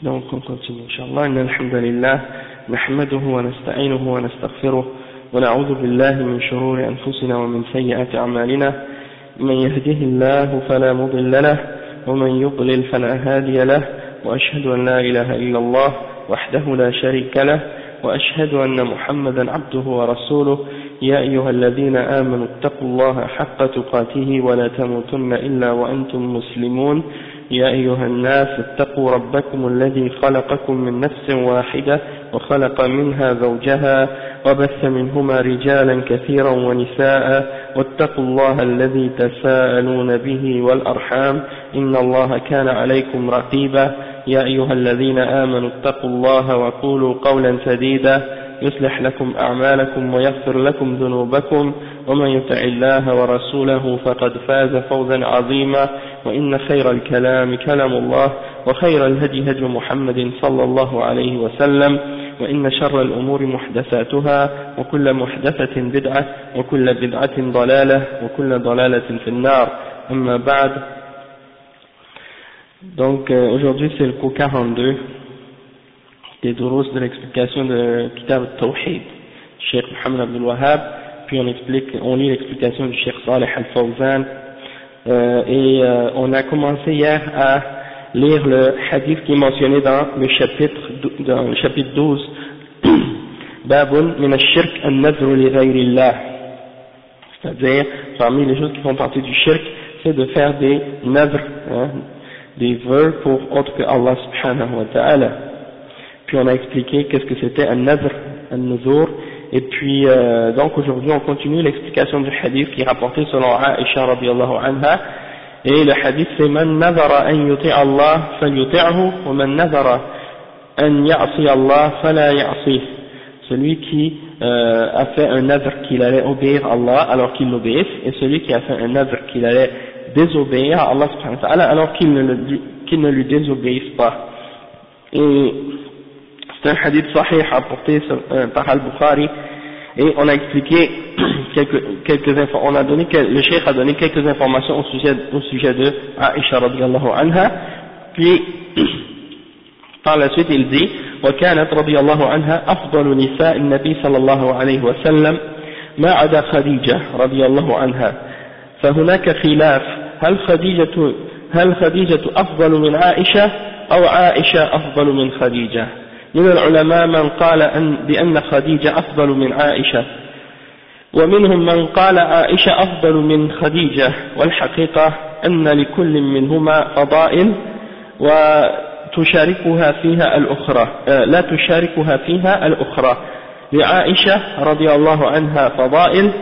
Donc on continue, Inch'Allah. Inna alhamdulillah, nahmaduhu wa nasta'inuhu wa nastaghfiruh, wa na'udhu billahi min shururi anfusina wa min sayyi'ati a'malina. Man yahdihillahu fala mudilla lahu, wa man yudlil fala hadiya lahu, wa ashhadu an la ilaha illa Allah, wahdahu la sharika lahu, wa ashhadu anna Muhammadan abduhu wa rasuluh. Ya ayyuhalladhina amanu ittaqullaha haqqa tuqatih wa la tamutunna illa wa antum muslimun. يا أيها الناس اتقوا ربكم الذي خلقكم من نفس واحدة وخلق منها زوجها وبث منهما رجالا كثيرا ونساء واتقوا الله الذي تساءلون به والأرحام إن الله كان عليكم رقيبا يا أيها الذين آمنوا اتقوا الله وقولوا قولا سديدا يصلح لكم أعمالكم ويغفر لكم ذنوبكم ومن يطع الله ورسوله فقد فاز فوزا عظيما وإن خير الكلام كلام الله وخير الهدي هدي محمد صلى الله عليه وسلم وإن شر الأمور محدثاتها وكل محدثة بدعة وكل بدعة ضلالة وكل ضلالة في النار أما بعد. Donc aujourd'hui c'est le cours 42 des durus de l'explication de Kitab al-Tawhid, Cheikh Mohammed Abdul Wahhab, puis on lit l'explication du Cheikh Saleh Al-Fawzan, on a commencé hier à lire le hadith qui est mentionné dans le chapitre 12, Babun min ash-shirk an-nadru li ghayrillah, c'est-à-dire parmi les choses qui font partie du shirk, c'est de faire des nadr, des vœux pour autre que Allah subhanahu wa ta'ala. Puis on a expliqué qu'est-ce que c'était un nadr, un nuzur, et puis donc aujourd'hui on continue l'explication du hadith qui est rapporté selon Aisha radiyallahu anha, et le hadith c'est man nadara an yuti'a Allah falyuti'hu wa man nadara an ya'si Allah fala ya'sih. Celui qui a fait un nadr qu'il allait obéir à Allah alors qu'il l'obéisse, et celui qui a fait un nadr qu'il allait désobéir à Allah subhanahu wa ta'ala alors qu'il ne lui désobéisse pas. Et c'est un hadith sahih apporté par Al-Bukhari, et on a expliqué quelques informations, le cheikh a donné quelques informations au sujet de Aisha radiyallahu anha, puis par la suite il dit وكانت رضي الله عنها أفضل نساء النبي صلى الله عليه وسلم ما عدا خديجة رضي الله عنها فهناك خلاف هل خديجة أفضل من عائشة أو عائشة أفضل من خديجة. من العلماء من قال بأن خديجة أفضل من عائشة، ومنهم من قال عائشة أفضل من خديجة، والحقيقة أن لكل منهما فضائل وتشاركها فيها الأخرى لا تشاركها فيها الأخرى. لعائشة رضي الله عنها فضائل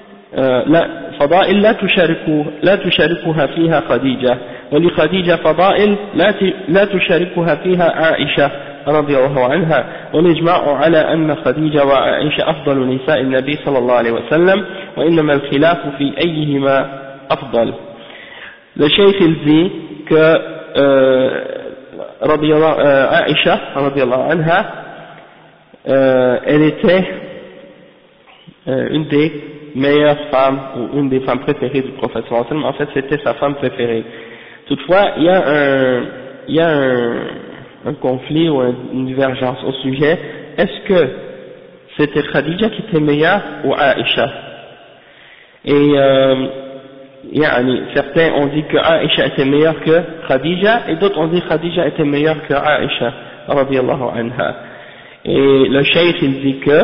لا تشاركها فيها خديجة، ولخديجة فضائل لا تشاركها فيها عائشة رضي الله عنها، والإجماع على أن خديجة وعائشة أفضل نساء النبي صلى الله عليه وسلم، وإنما الخلاف في أيهما أفضل. Le cheikh il dit que Aisha radiyallahu anha elle était une des meilleures femmes ou une des femmes préférées du prophète sallallahu alayhi wa sallam. En fait c'était sa femme préférée. Toutefois il y a un conflit ou une divergence au sujet, est-ce que c'était Khadija qui était meilleure ou Aisha? Et certains ont dit que Aisha était meilleure que Khadija, et d'autres ont dit que Khadija était meilleure que Aisha radiyallahu anha. Et le cheikh il dit que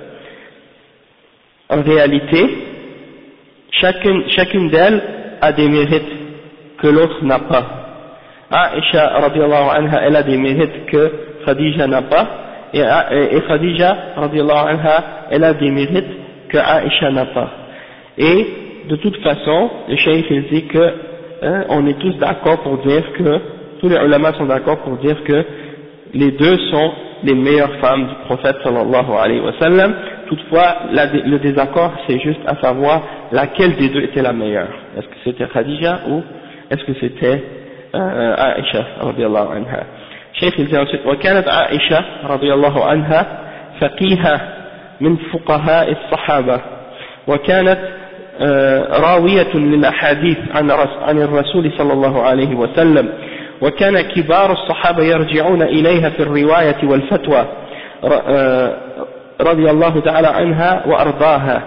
en réalité chacune d'elles a des mérites que l'autre n'a pas. Aisha radiyallahu anha elle a des mérites que Khadija n'a pas, et Khadija radiyallahu anha elle a des mérites que Aisha n'a pas. Et de toute façon le cheikh il dit que on est tous d'accord pour dire que tous les ulama sont d'accord pour dire que les deux sont les meilleures femmes du prophète sallallahu alayhi wa sallam. Toutefois le désaccord c'est juste à savoir laquelle des deux était la meilleure, est-ce que c'était Khadija ou est-ce que c'était عائشة رضي الله عنها. شيخ الجامع وكانت عائشة رضي الله عنها فقيهة من فقهاء الصحابة، وكانت راوية للأحاديث عن الرسول صلى الله عليه وسلم، وكان كبار الصحابة يرجعون إليها في الرواية والفتوى رضي الله تعالى عنها وأرضاها،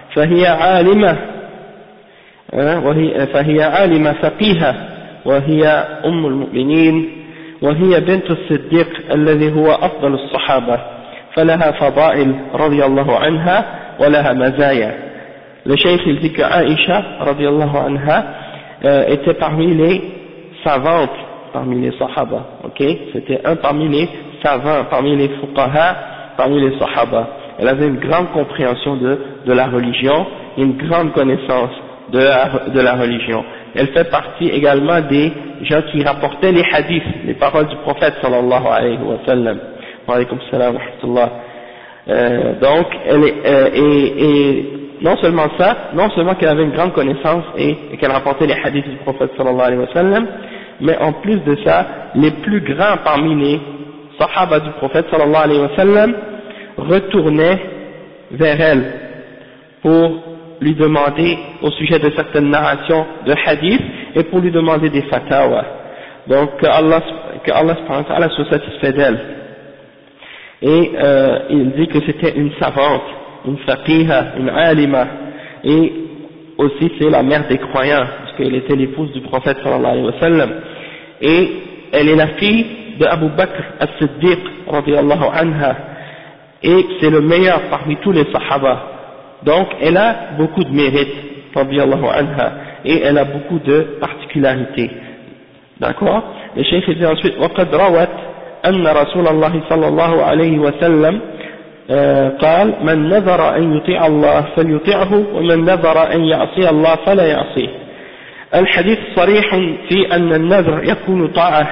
فهي عالمة فقيهة، وهي أم المؤمنين، وهي بنت الصديق الذي هو أفضل الصحابة، فلها فضائل رضي الله عنها ولها مزايا. Le cheikh il dit que Aïcha radiallahu anha était parmi les savantes, parmi les sahaba, ok, c'était un parmi les savants, parmi les fuqaha, parmi les sahaba. Elle avait une grande compréhension de la religion, une grande connaissance de la religion. Elle fait partie également des gens qui rapportaient les hadiths, les paroles du prophète sallallahu alayhi wa sallam. Wa alaykum salam wa rahmatullah. Donc, et non seulement ça, non seulement qu'elle avait une grande connaissance et qu'elle rapportait les hadiths du prophète sallallahu alayhi wa sallam, mais en plus de ça, les plus grands parmi les sahaba du prophète sallallahu alayhi wa sallam retournaient vers elle pour lui demander au sujet de certaines narrations de hadith et pour lui demander des fatawa. Donc que Allah subhanahu wa ta'ala soit satisfait d'elle. Et il dit que c'était une savante, une faqiha, une alima, et aussi c'est la mère des croyants, parce qu'elle était l'épouse du prophète sallallahu alayhi wa sallam, et elle est la fille de Abu Bakr as-Siddiq radiyallahu anha, et c'est le meilleur parmi tous les sahaba. Donc elle a beaucoup de mérite radiyallahu anha, et elle a beaucoup de particularités. D'accord? Le cheikh dit ensuite وقد روت أن رسول الله صلى الله عليه وسلم قال من نذر أن يطيع الله فليطيعه ومن نذر أن يعصي الله فلا يعصيه. الحديث صريح في أن النذر يكون طاعة،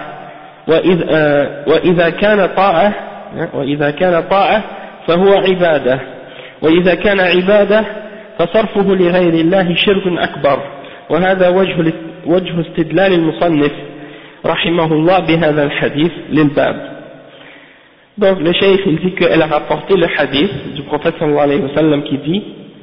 وإذا كان طاعة فهو عبادة، وإذا كان عبادة فصرفه لغير الله شرك أكبر. وهذا وجه استدلال المصنف رحمه الله بهذا الحديث للباب. Donc le cheikh il dit qu'elle a rapporté le hadith du prophète sallallahu alayhi wa sallam qui dit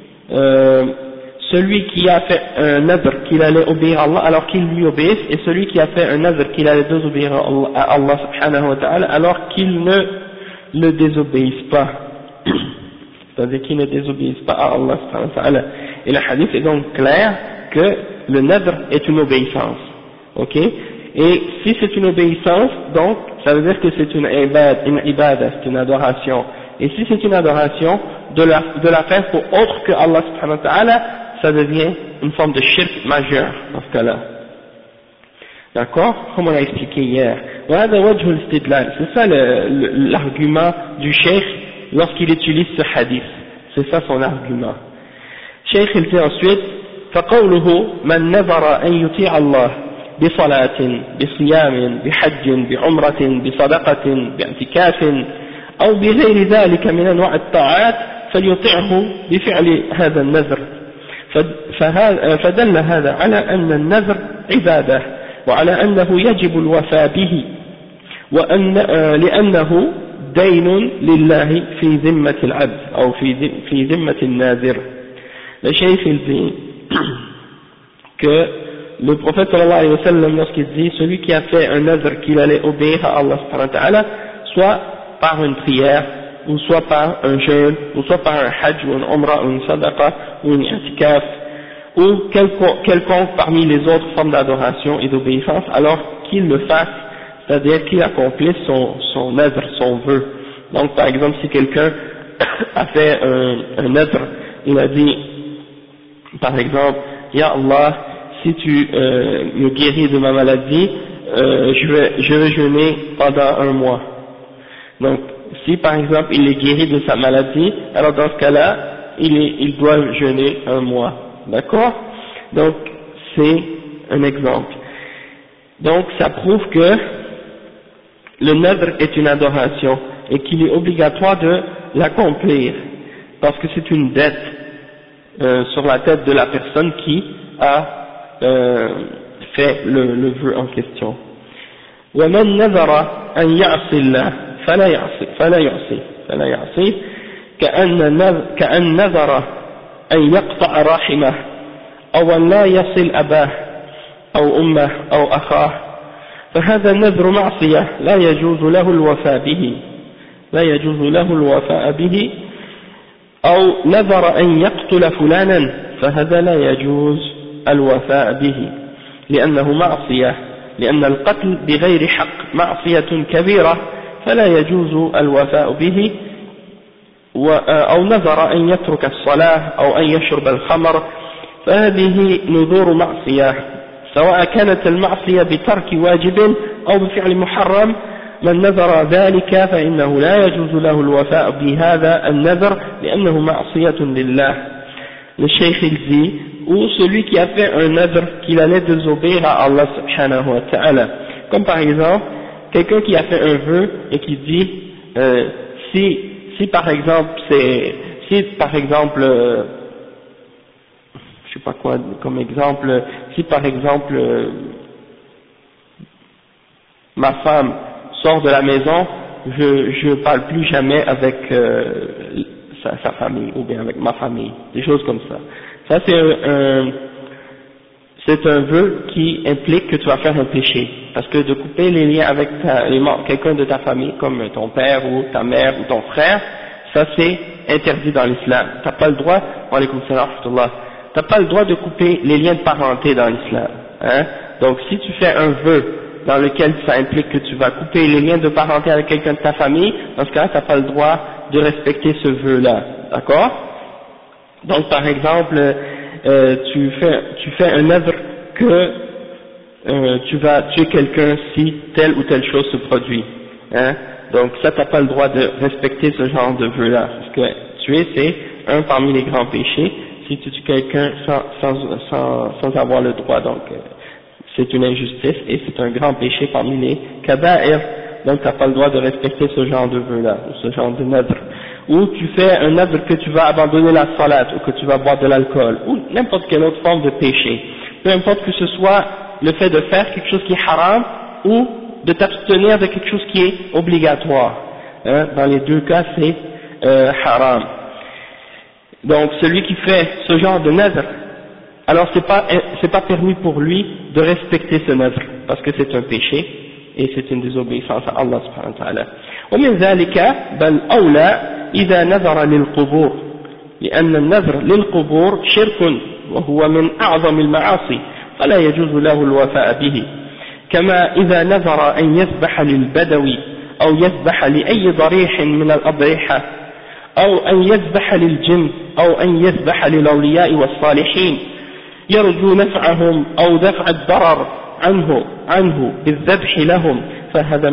celui qui a fait un nadr qu'il allait obéir à Allah alors qu'il lui obéisse, et celui qui a fait un nadr qu'il allait désobéir à Allah subhanahu wa ta'ala alors qu'il ne le désobéisse pas, c'est-à-dire qu'il ne désobéisse pas à Allah subhanahu wa ta'ala. Et le hadith est donc clair que le nadr est une obéissance, ok. Et si c'est une obéissance, donc ça veut dire que c'est une ibada, c'est une adoration. Et si c'est une adoration, de la faire pour autre que Allah subhanahu wa ta'ala, ça devient une forme de shirk majeur dans ce cas-là. D'accord? Comme on a expliqué hier. C'est ça l'argument du cheikh lorsqu'il utilise ce hadith. C'est ça son argument. Cheikh il dit ensuite فقوله من نذر أن يطيع الله بصلاة بصيام بحج بعمرة بصدقة باعتكاف أو بغير ذلك من أنواع الطاعات فليطيعه بفعل هذا النذر، فدل هذا على أن النذر عبادة وعلى أنه يجب الوفاء به، لأنه دين لله في ذمة العبد أو في ذمة الناذر. Le cheikh il dit que le prophète sallallahu alayhi wa sallam, lorsqu'il dit celui qui a fait un œuvre qu'il allait obéir à Allah subhanahu wa ta'ala, soit par une prière, ou soit par un jeûne, ou soit par un hajj, ou une umrah, ou une sadaqa, ou une i'tikaf, ou quelconque parmi les autres formes d'adoration et d'obéissance, alors qu'il le fasse, c'est-à-dire qu'il accomplisse son œuvre, son vœu. Donc par exemple, si quelqu'un a fait un œuvre, il a dit, par exemple, Ya Allah, si tu me guéris de ma maladie, je vais jeûner pendant un mois. Donc, si par exemple il est guéri de sa maladie, alors dans ce cas-là, il doit jeûner un mois. D'accord? Donc, c'est un exemple. Donc, ça prouve que le nadr est une adoration et qu'il est obligatoire de l'accomplir, parce que c'est une dette sur la tête de la personne qui a fait le vœu en question. ومن نذر أن يعصي الله فلا يعصي كأن نذر أن يقطع رحمه أو أن لا يصل أباه أو أمه أو أخاه فهذا النذر معصية لا يجوز له الوفاء به أو نذر أن يقتل فلانا فهذا لا يجوز الوفاء به لأنه معصية، لأن القتل بغير حق معصية كبيرة فلا يجوز الوفاء به، أو نذر أن يترك الصلاة أو أن يشرب الخمر فهذه نذور معصية، سواء كانت المعصية بترك واجب أو بفعل محرم. من نذر ذلك فإنه لا يجوز له الوفاء بهذا النذر لأنه معصية لله. Le cheikh il dit, ou celui qui a fait un nadr qu'il allait désobéir à Allah subhanahu wa ta'ala, comme par exemple quelqu'un qui a fait un vœu et qui dit si par exemple je sais pas quoi comme exemple, si par exemple ma femme sort de la maison, je parle plus jamais avec sa famille ou bien avec ma famille, des choses comme ça. Ça c'est un vœu qui implique que tu vas faire un péché, parce que de couper les liens avec quelqu'un de ta famille, comme ton père ou ta mère ou ton frère, ça c'est interdit dans l'islam. T'as pas le droit, wa alaykoum salam wa rahmatullah, t'as pas le droit de couper les liens de parenté dans l'islam, hein. Donc si tu fais un vœu dans lequel ça implique que tu vas couper les liens de parenté avec quelqu'un de ta famille, dans ce cas-là, tu n'as pas le droit de respecter ce vœu-là, d'accord? Donc par exemple, tu fais un œuvre que tu vas tuer quelqu'un si telle ou telle chose se produit, hein? Donc ça, tu n'as pas le droit de respecter ce genre de vœu-là, parce que tuer c'est un parmi les grands péchés, si tu tues quelqu'un sans avoir le droit, donc c'est une injustice et c'est un grand péché parmi les kaba'ir, donc tu n'as pas le droit de respecter ce genre de vœu-là, ou ce genre de nadr. Ou tu fais un nadr que tu vas abandonner la salat, ou que tu vas boire de l'alcool, ou n'importe quelle autre forme de péché, peu importe que ce soit le fait de faire quelque chose qui est haram, ou de t'abstenir de quelque chose qui est obligatoire, hein, dans les deux cas c'est haram. Donc celui qui fait ce genre de nadr, alors c'est pas permis pour lui de respecter ce nadr, parce que c'est un péché et c'est une désobéissance à Allah subhanahu wa ta'ala. ومن ذلك بل أولى إذا نذر للقبور لأن النذر للقبور شرك وهو من أعظم المعاصي فلا يجوز له الوفاء به، كما إذا نذر أن يذبح للبدوي أو يذبح لأي ضريح من الأضرحة أو أن يذبح للجن أو أن يذبح للأولياء والصالحين يرجو نفعهم أو دفع الضرر عنه بالذبح لهم، فهذا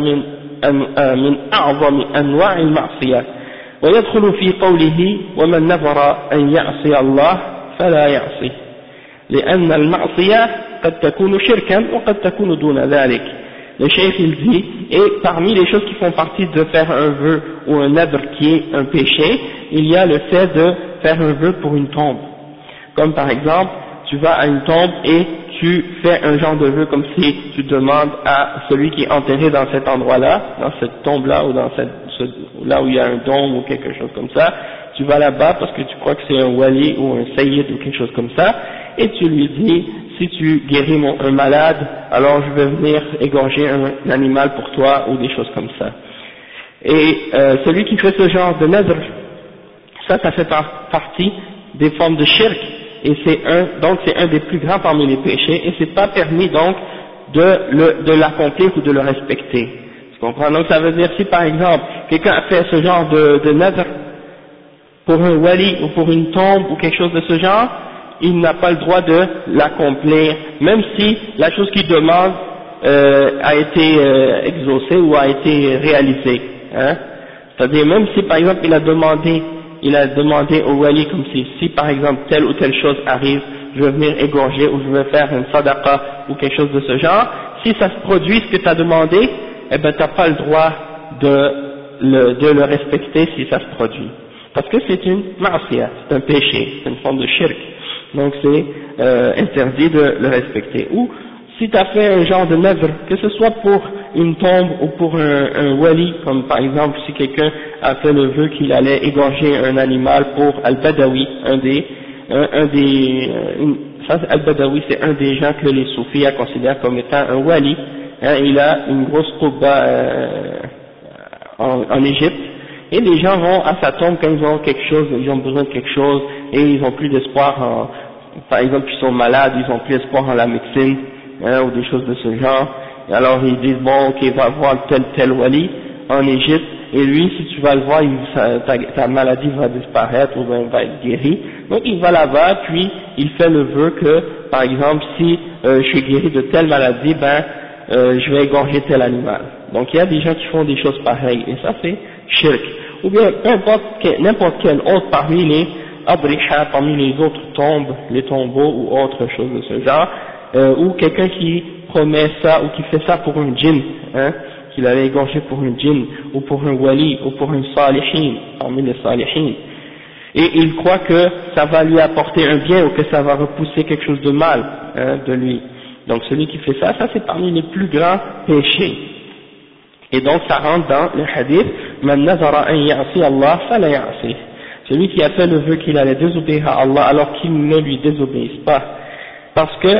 من أعظم أنواع المعصية، ويدخل في قوله ومن نذر أن يعصي الله فلا يعصيه، لأن المعصية قد تكون شركا وقد تكون دون ذلك. Le cheikh il dit, et parmi les choses qui font partie de faire un vœu ou un nadr qui est un péché, il y a le fait de faire un vœu pour une tombe, comme par exemple tu vas à une tombe et tu fais un genre de vœu comme si tu demandes à celui qui est enterré dans cet endroit-là, dans cette tombe-là ou dans là où il y a un dôme ou quelque chose comme ça, tu vas là-bas parce que tu crois que c'est un wali ou un sayyid ou quelque chose comme ça, et tu lui dis, si tu guéris un malade, alors je vais venir égorger un animal pour toi ou des choses comme ça. Et celui qui fait ce genre de nadr, ça fait partie des formes de shirk, et donc c'est un des plus grands parmi les péchés, et c'est pas permis donc de l'accomplir ou de le respecter. Tu comprends? Donc ça veut dire si par exemple quelqu'un a fait ce genre de nadr pour un wali ou pour une tombe ou quelque chose de ce genre, il n'a pas le droit de l'accomplir, même si la chose qu'il demande a été exaucée ou a été réalisée, hein? C'est-à-dire même si par exemple il a demandé au wali comme si par exemple telle ou telle chose arrive, je vais venir égorger ou je vais faire une sadaqa ou quelque chose de ce genre, si ça se produit ce que tu as demandé, eh ben t'as pas le droit de le respecter si ça se produit, parce que c'est une ma'asiyah, c'est un péché, c'est une forme de shirk, donc c'est interdit de le respecter. Ou si tu as fait un genre de nadr, que ce soit pour une tombe ou pour un wali, comme par exemple si quelqu'un a fait le vœu qu'il allait égorger un animal pour Al-Badawi, Al-Badawi c'est un des gens que les soufis considèrent comme étant un wali, hein, il a une grosse qubba en Égypte, et les gens vont à sa tombe quand ils ont quelque chose, ils ont besoin de quelque chose, et ils ont plus d'espoir par exemple ils sont malades, ils ont plus d'espoir en la médecine, hein, ou des choses de ce genre, et alors ils disent bon ok va voir tel wali en Égypte, et lui si tu vas le voir ta maladie va disparaître ou bien va être guérie, donc il va là-bas puis il fait le vœu que par exemple si je suis guéri de telle maladie, ben je vais égorger tel animal. Donc il y a des gens qui font des choses pareilles, et ça c'est shirk. Ou bien n'importe quel autre parmi les adriha, parmi les autres tombes, les tombeaux ou autre chose de ce genre, ou quelqu'un qui promet ça ou qui fait ça pour un djinn, hein, qu'il allait égorger pour un djinn, ou pour un wali, ou pour un salihin, parmi les salihin, et il croit que ça va lui apporter un bien ou que ça va repousser quelque chose de mal, hein, de lui. Donc celui qui fait ça, ça c'est parmi les plus grands péchés. Et donc ça rentre dans le hadith Man nazara an ya'si Allah fala ya'si. Celui qui a fait le vœu qu'il allait désobéir à Allah alors qu'il ne lui désobéisse pas. Parce que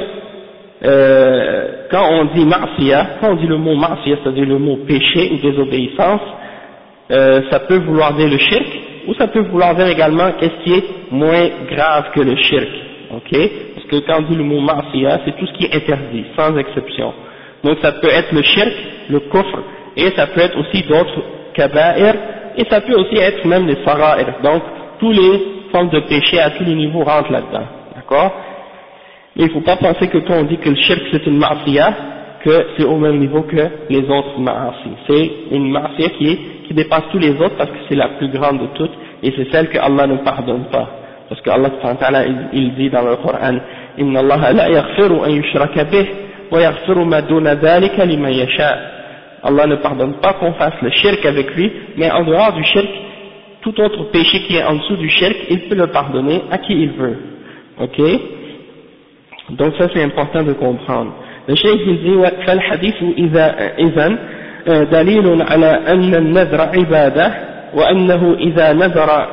quand on dit ma'siyah, quand on dit le mot ma'siyah, c'est-à-dire le mot péché ou désobéissance, ça peut vouloir dire le shirk, ou ça peut vouloir dire également qu'est-ce qui est moins grave que le shirk. Ok? Parce que quand on dit le mot ma'siyah, c'est tout ce qui est interdit, sans exception. Donc ça peut être le shirk, le kufr, et ça peut être aussi d'autres kaba'ir, et ça peut aussi être même les sara'ir. Donc tous les formes de péché à tous les niveaux rentrent là-dedans. D'accord? Mais il ne faut pas penser que quand on dit que le shirk c'est une ma'siyah, que c'est au même niveau que les autres ma'asi. C'est une ma'siyah qui dépasse tous les autres parce que c'est la plus grande de toutes, et c'est celle que Allah ne pardonne pas. Parce que Allah subhanahu wa ta'ala, il dit dans le Coran, Inna Allah la yaghfiru an yushraka bih, wa yaghfiru ma duna dhalika liman yasha. Allah ne pardonne pas qu'on fasse le shirk avec lui, mais en dehors du shirk, tout autre péché qui est en dessous du shirk, il peut le pardonner à qui il veut. Ok? Donc ça c'est important de comprendre. Le cheikh il dit فالحديث إذن دليل على أن النذر عبادة وأنه إذا نذر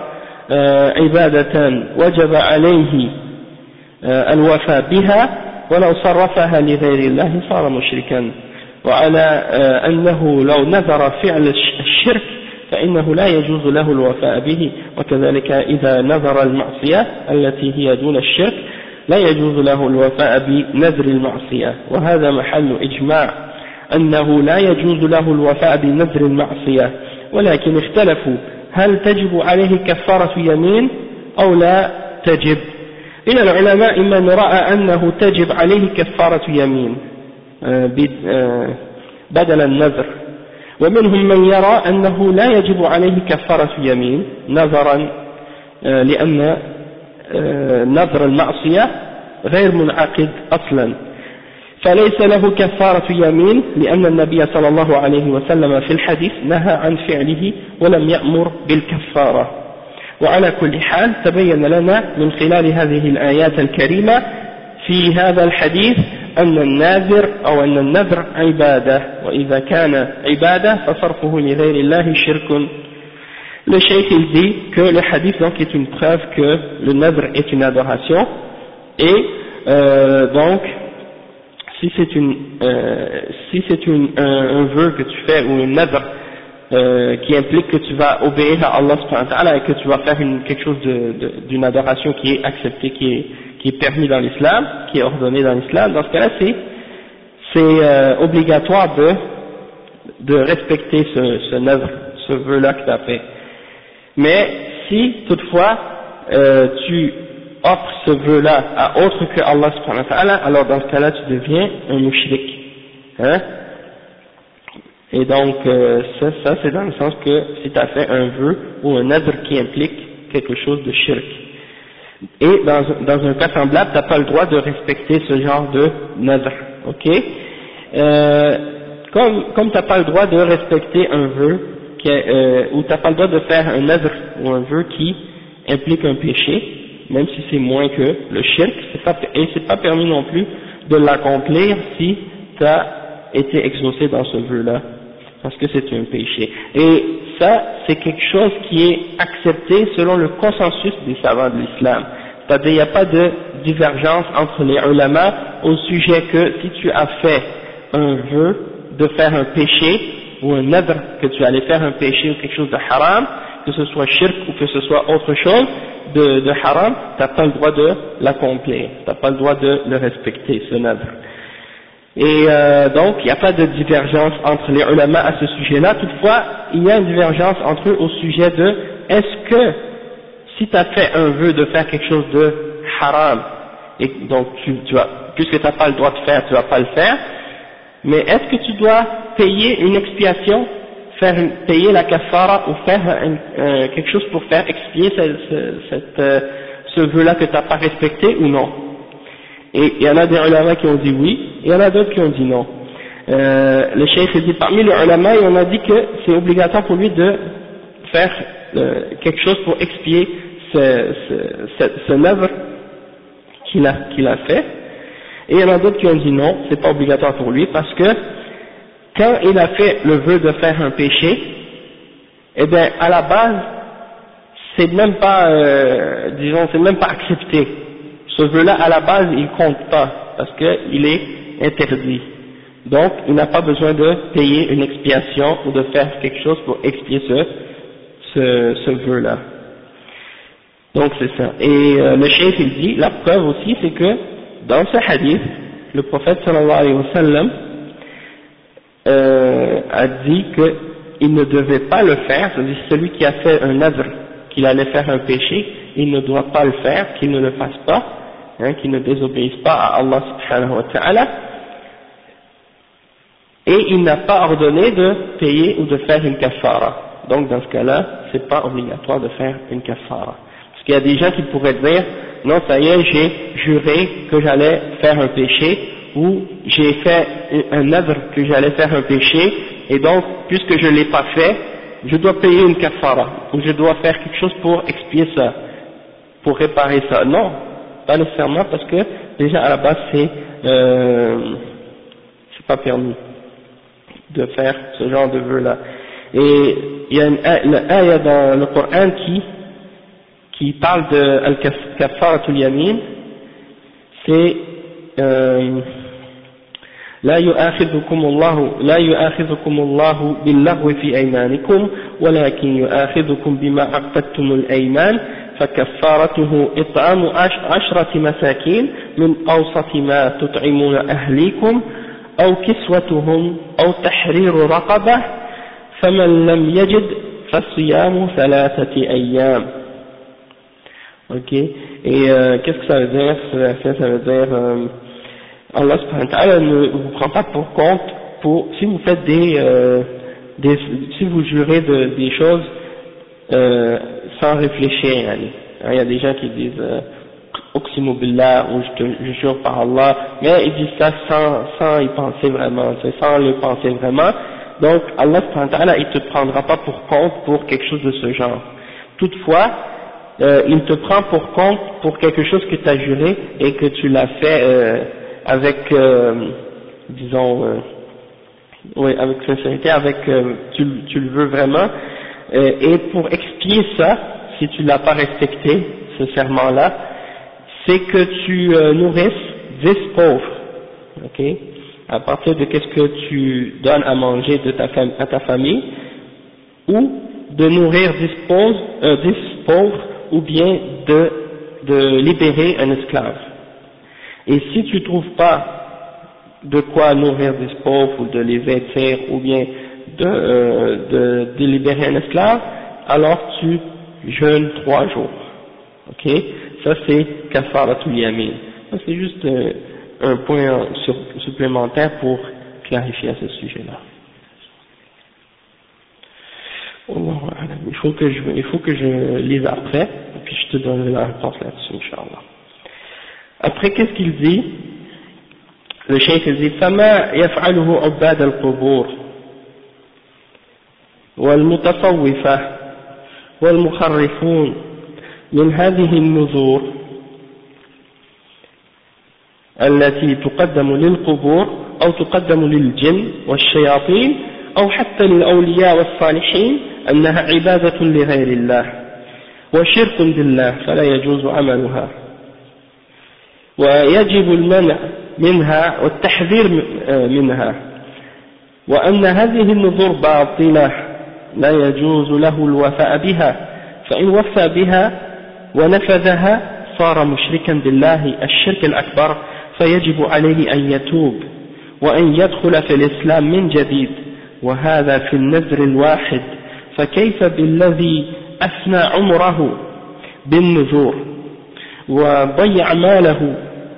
عبادة وجب عليه الوفاء بها ولو صرفها لغير الله صار مشركا وعلى أنه لو نذر فعل الشرك فإنه لا يجوز له الوفاء به وكذلك إذا نذر المعصية التي هي دون الشرك لا يجوز له الوفاء بنذر المعصية وهذا محل إجماع أنه لا يجوز له الوفاء بنذر المعصية ولكن اختلفوا هل تجب عليه كفارة يمين أو لا تجب. من العلماء من رأى أنه تجب عليه كفارة يمين بدل النذر ومنهم من يرى أنه لا يجب عليه كفارة يمين نظرا لأن نذر المعصية غير منعقد أصلا فليس له كفارة يمين لأن النبي صلى الله عليه وسلم في الحديث نهى عن فعله ولم يأمر بالكفارة. وعلى كل حال تبين لنا من خلال هذه الآيات الكريمة في هذا الحديث أن النذر أو أن النذر عبادة وإذا كان عبادة فصرفه لغير الله شرك. Le cheikh il dit que le hadith donc est une preuve que le nadr est une adoration et donc si c'est un vœu que tu fais ou un nadr qui implique que tu vas obéir à Allah subhanahu wa ta'ala et que tu vas faire quelque chose d'une adoration qui est acceptée, qui est permis dans l'islam, qui est ordonnée dans l'islam, dans ce cas-là c'est obligatoire de respecter ce nadr, ce vœu-là que tu as fait. Mais si toutefois tu offres ce vœu-là à autre que Allah subhanahu wa ta'ala, alors dans ce cas-là tu deviens un mushrik. Hein? Et donc ça c'est dans le sens que si tu as fait un vœu ou un nadr qui implique quelque chose de shirk. Et dans un cas semblable, tu n'as pas le droit de respecter ce genre de nadr. Ok? Comme tu n'as pas le droit de respecter un vœu où tu n'as pas le droit de faire un nadr ou un vœu qui implique un péché, même si c'est moins que le shirk, et c'est pas permis non plus de l'accomplir si tu as été exaucé dans ce vœu-là, parce que c'est un péché. Et ça, c'est quelque chose qui est accepté selon le consensus des savants de l'islam. C'est-à-dire, il n'y a pas de divergence entre les ulama au sujet que si tu as fait un vœu de faire un péché, ou un nadr, que tu allais faire un péché ou quelque chose de haram, que ce soit shirk ou que ce soit autre chose de haram, tu n'as pas le droit de l'accomplir, tu n'as pas le droit de le respecter, ce nadr. Et donc, il n'y a pas de divergence entre les ulama à ce sujet-là. Toutefois, il y a une divergence entre eux au sujet de est-ce que si tu as fait un vœu de faire quelque chose de haram, et donc puisque tu n'as pas le droit de faire, tu ne vas pas le faire, mais est-ce que tu dois payer une expiation, payer la kafara ou faire quelque chose pour faire expier ce vœu-là que tu n'as pas respecté ou non? Et il y en a des ulama qui ont dit oui, et il y en a d'autres qui ont dit non. Le cheikh dit parmi les ulama, il en a dit que c'est obligatoire pour lui de faire quelque chose pour expier ce nadr qu'il a fait. Et il y en a d'autres qui ont dit non, c'est pas obligatoire pour lui, parce que quand il a fait le vœu de faire un péché, eh bien à la base, c'est même pas, c'est même pas accepté. Ce vœu-là, à la base, il compte pas, parce qu'il est interdit. Donc, il n'a pas besoin de payer une expiation ou de faire quelque chose pour expier ce vœu-là. Donc, c'est ça. Et le cheikh, il dit, la preuve aussi, c'est que, dans ce hadith, le prophète sallallahu alayhi wa sallam a dit qu'il ne devait pas le faire, c'est-à-dire celui qui a fait un nadr, qu'il allait faire un péché, il ne doit pas le faire, qu'il ne le fasse pas, qu'il ne désobéisse pas à Allah subhanahu wa ta'ala, et il n'a pas ordonné de payer ou de faire une kafara. Donc dans ce cas-là, c'est pas obligatoire de faire une kafara. Parce qu'il y a des gens qui pourraient dire, non ça y est, j'ai juré que j'allais faire un péché, ou j'ai fait un nadr que j'allais faire un péché, et donc puisque je l'ai pas fait, je dois payer une kafara, ou je dois faire quelque chose pour expier ça, pour réparer ça. Non, pas nécessairement, parce que déjà à la base c'est pas permis de faire ce genre de vœu là. Et il y a une ayah dans le Coran qui parle de al-kafaratul yamin, c'est لا يؤاخذكم الله باللغو في أيمانكم ولكن يؤاخذكم بما عقدتم الأيمان فكفارته إطعام 10 مساكين من أوسط ما تطعمون أهليكم أو كسوتهم أو تحرير رقبة فمن لم يجد فصيام 3 أيام. Ok, et qu'est-ce que ça veut dire? Ça veut dire Allah subhanahu wa ta'ala ne vous prend pas pour compte si vous faites si vous jurez des choses sans réfléchir. Il y a des gens qui disent Uqsimu billah, ou je jure par Allah, mais ils disent ça sans y penser vraiment, sans le penser vraiment. Donc Allah subhanahu wa ta'ala il te prendra pas pour compte pour quelque chose de ce genre. Toutefois, il te prend pour compte pour quelque chose que tu as juré et que tu l'as fait avec, disons, avec sincérité, tu le veux vraiment, et pour expier ça, si tu l'as pas respecté, ce serment-là, c'est que tu nourrisses 10 pauvres, ok, à partir de qu'est-ce que tu donnes à manger à ta famille, ou de nourrir 10 pauvres, ou bien de libérer un esclave. Et si tu trouves pas de quoi nourrir des pauvres ou de les vêtir ou bien de libérer un esclave, alors tu jeûnes 3 jours. Ok? Ça c'est kafaratul yamin. Ça c'est juste un point supplémentaire pour clarifier à ce sujet-là. Il faut que je lise après, et puis je te donnerai la réponse là-dessus, Inch'Allah. Après, qu'est-ce qu'il dit? Le cheikh dit فما يفعله عباد القبور والمتصوفة والمخرفون من هذه النذور التي تقدم للقبور أو تقدم للجن والشياطين أو حتى للأولياء والصالحين أنها عبادة لغير الله وشرك بالله فلا يجوز عملها ويجب المنع منها والتحذير منها وأن هذه النذور باطلة لا يجوز له الوفاء بها فإن وفى بها ونفذها صار مشركا بالله الشرك الأكبر فيجب عليه أن يتوب وأن يدخل في الإسلام من جديد وهذا في النذر الواحد فكيف بالذي أفنى عمره بالنذور وضيع ماله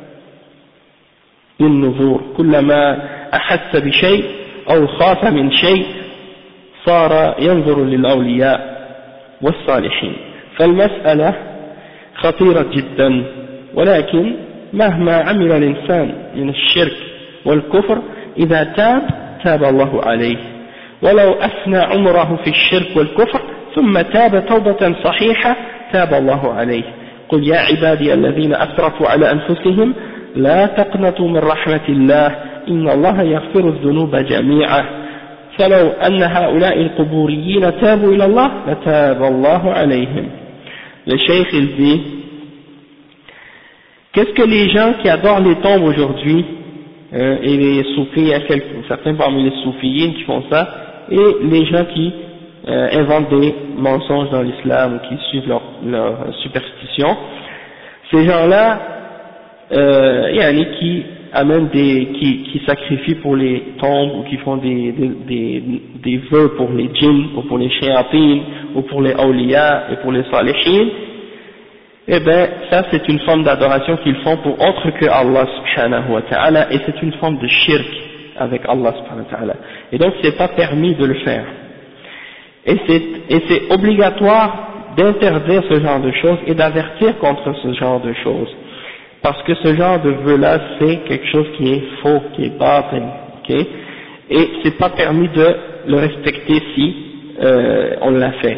بالنذور كلما أحس بشيء أو خاف من شيء صار ينظر للأولياء والصالحين. فالمسألة خطيرة جدا، ولكن مهما عمل الإنسان من الشرك والكفر إذا تاب الله عليه، ولو أفنى عمره في الشرك والكفر ثم تاب توبة صحيحة تاب الله عليه. قل يا عبادي الذين أسرفوا على أنفسهم لا تقنطوا من رحمة الله إن الله يغفر الذنوب جميعا فلو أن هؤلاء القبوريين تابوا إلى الله لتاب الله عليهم. Le cheikh il dit, qu'est-ce que les gens qui adorent les tombes aujourd'hui, et les soufis, il y a certains parmi les soufiyines qui font ça, et les gens qui inventent des mensonges dans l'islam ou qui suivent leur superstition, ces gens-là, il y en a qui amènent qui sacrifient pour les tombes ou qui font des vœux pour les djinns ou pour les shayatines ou pour les awliya et pour les salihin, eh bien ça c'est une forme d'adoration qu'ils font pour autre que Allah subhanahu wa ta'ala, et c'est une forme de shirk avec Allah subhanahu wa ta'ala, et donc c'est pas permis de le faire, et c'est obligatoire d'interdire ce genre de choses et d'avertir contre ce genre de choses, parce que ce genre de vœu-là, c'est quelque chose qui est faux, qui est batil, ok, et c'est pas permis de le respecter si on l'a fait.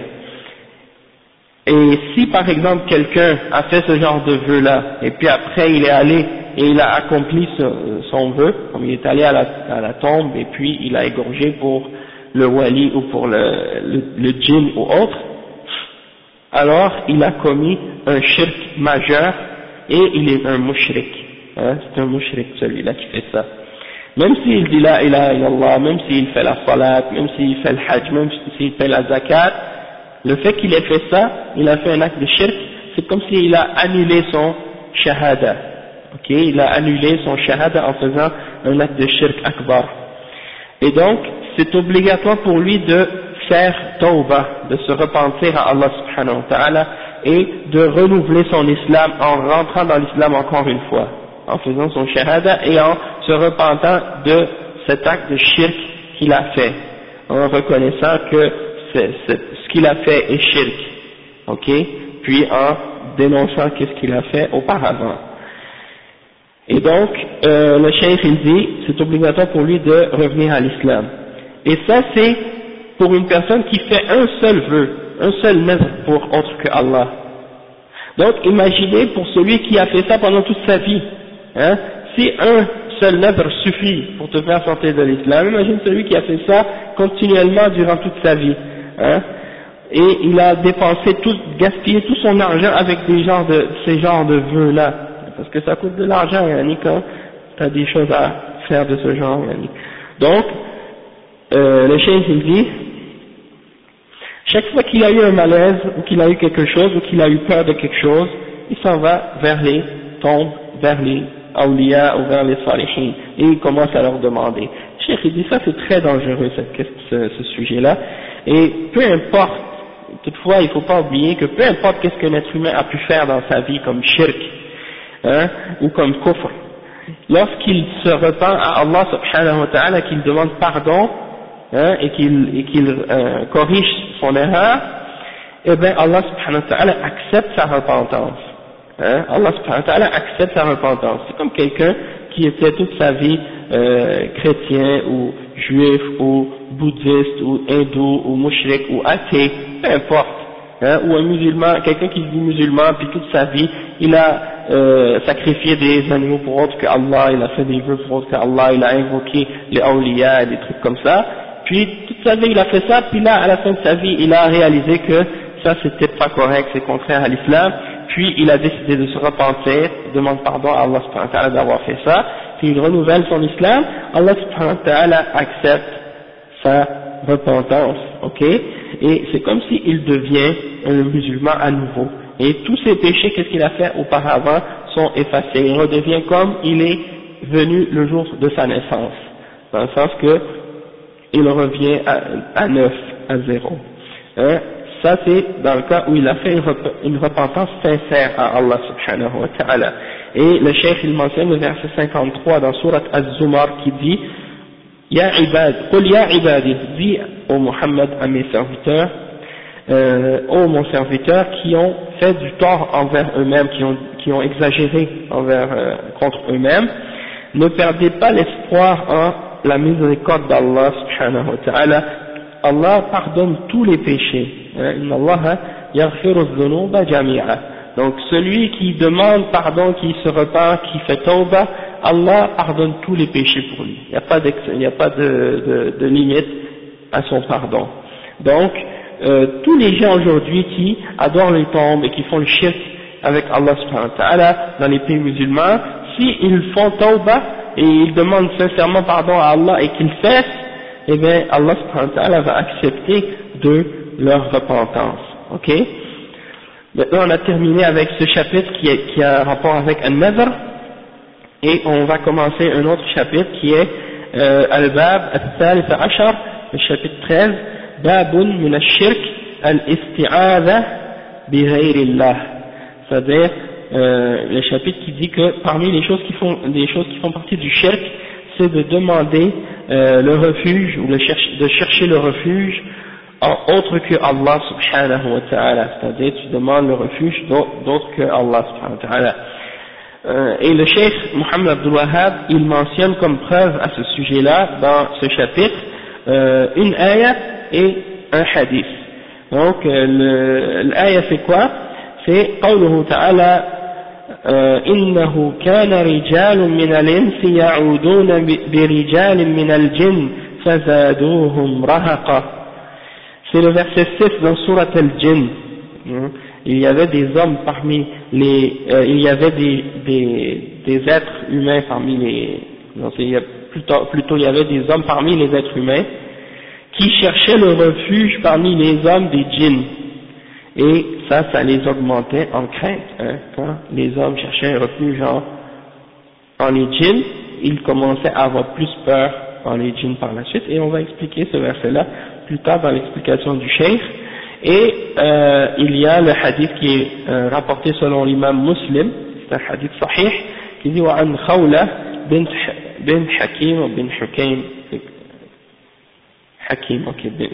Et si par exemple quelqu'un a fait ce genre de vœu-là, et puis après il est allé et il a accompli son vœu, comme il est allé à la tombe et puis il a égorgé pour le wali ou pour le djinn ou autre, alors il a commis un shirk majeur et il est un mushrik, hein, c'est un mushrik celui-là qui fait ça. Même s'il dit la ilaha illallah, même s'il fait la salat, même s'il fait le hajj, même s'il fait la zakat, le fait qu'il ait fait ça, il a fait un acte de shirk, c'est comme s'il a annulé son shahada, ok, il a annulé son shahada en faisant un acte de shirk akbar. Et donc, c'est obligatoire pour lui de faire tawbah, de se repentir à Allah subhanahu wa ta'ala, et de renouveler son islam en rentrant dans l'islam encore une fois, en faisant son shahada et en se repentant de cet acte de shirk qu'il a fait, en reconnaissant que ce qu'il a fait est shirk, ok, puis en dénonçant qu'est-ce qu'il a fait auparavant. Et donc, le cheikh il dit, c'est obligatoire pour lui de revenir à l'islam. Et ça c'est pour une personne qui fait un seul vœu, un seul nadr pour autre que Allah. Donc imaginez pour celui qui a fait ça pendant toute sa vie, hein, si un seul nadr suffit pour te faire sortir de l'islam, imagine celui qui a fait ça continuellement durant toute sa vie, hein, et il a dépensé gaspillé tout son argent avec ces genres de vœux là, parce que ça coûte de l'argent, Yannick, quand tu as des choses à faire de ce genre, Yannick. Donc le cheikh il dit, chaque fois qu'il a eu un malaise, ou qu'il a eu quelque chose, ou qu'il a eu peur de quelque chose, il s'en va vers les tombes, vers les awliya ou vers les salihin, et il commence à leur demander. Cheikh il dit ça c'est très dangereux ce sujet-là, et peu importe, toutefois il ne faut pas oublier que peu importe qu'est-ce qu'un être humain a pu faire dans sa vie comme shirk, hein, ou comme kufr, lorsqu'il se repent à Allah subhanahu wa ta'ala, qu'il demande pardon, hein, et qu'il corrige son erreur, eh bien Allah subhanahu wa ta'ala accepte sa repentance, hein, Allah subhanahu wa ta'ala accepte sa repentance. C'est comme quelqu'un qui était toute sa vie chrétien ou juif ou bouddhiste ou hindou ou mushrik ou athée, peu importe, hein, ou un musulman, quelqu'un qui se dit musulman puis toute sa vie il a sacrifié des animaux pour autre que Allah, il a fait des vœux pour autre que Allah, il a invoqué les awliya et des trucs comme ça, puis toute sa vie il a fait ça, puis là à la fin de sa vie il a réalisé que ça c'était pas correct, c'est contraire à l'islam, puis il a décidé de se repentir, demande pardon à Allah subhanahu wa ta'ala d'avoir fait ça, puis il renouvelle son islam, Allah subhanahu wa ta'ala accepte sa repentance, ok, et c'est comme s'il devient un musulman à nouveau, et tous ses péchés, qu'est-ce qu'il a fait auparavant, sont effacés, il redevient comme il est venu le jour de sa naissance, dans le sens que il revient à 9, à 0. Hein? Ça c'est dans le cas où il a fait une repentance sincère à Allah subhanahu wa ta'ala. Et le cheikh il mentionne le verset 53 dans Surat Az-Zumar qui dit Ya ibad, qul ya ibadi, dis au Muhammad à mes serviteurs, ô mon serviteur qui ont fait du tort envers eux-mêmes, qui ont exagéré contre eux-mêmes, ne perdez pas l'espoir en la miséricorde d'Allah subhanahu wa ta'ala. Allah pardonne tous les péchés. Inna Allah yaghfiru dhunuba jami'a. Donc celui qui demande pardon, qui se repent, qui fait tawbah, Allah pardonne tous les péchés pour lui. Il n'y a pas de limite à son pardon. Donc tous les gens aujourd'hui qui adorent les tombes et qui font le shirk avec Allah subhanahu wa ta'ala dans les pays musulmans, s'ils font tawbah et ils demandent sincèrement pardon à Allah et qu'ils cessent, eh bien Allah subhanahu wa ta'ala va accepter de leur repentance. Ok? Maintenant on a terminé avec ce chapitre qui a rapport avec An-Nadr, et on va commencer un autre chapitre qui est Al-Bab Al-Thalith Ashar, le chapitre 13, Babun min al-Shirk al-Isti'adha bi ghayrillah, c'est-à-dire le chapitre qui dit que parmi les choses qui font partie du shirk, c'est de demander le refuge ou de chercher le refuge en autre que Allah subhanahu wa ta'ala, c'est-à-dire tu demandes le refuge d'autre que Allah subhanahu wa ta'ala. Et le cheikh Muhammad Abdul Wahhab, il mentionne comme preuve à ce sujet-là dans ce chapitre une ayah et un hadith. Donc l'ayah c'est quoi? C'est قوله تعالى إنه كان رجال من الإنس يعودون برجال من الجن فزادوهم رهقا. C'est le verset 6 dans Surat Al-Jinn. Il y avait des hommes parmi il y avait des êtres humains parmi plutôt il y avait des hommes parmi les êtres humains qui cherchaient le refuge parmi les hommes des djinns. Et ça les augmentait en crainte, hein. Quand les hommes cherchaient un refuge en les djinns, ils commençaient à avoir plus peur en les djinns par la suite, et on va expliquer ce verset-là plus tard dans l'explication du cheikh. Et il y a le hadith qui est rapporté selon l'imam Muslim, c'est un hadith sahih, qui dit وعن خولة بنت حكيم وبن حكيم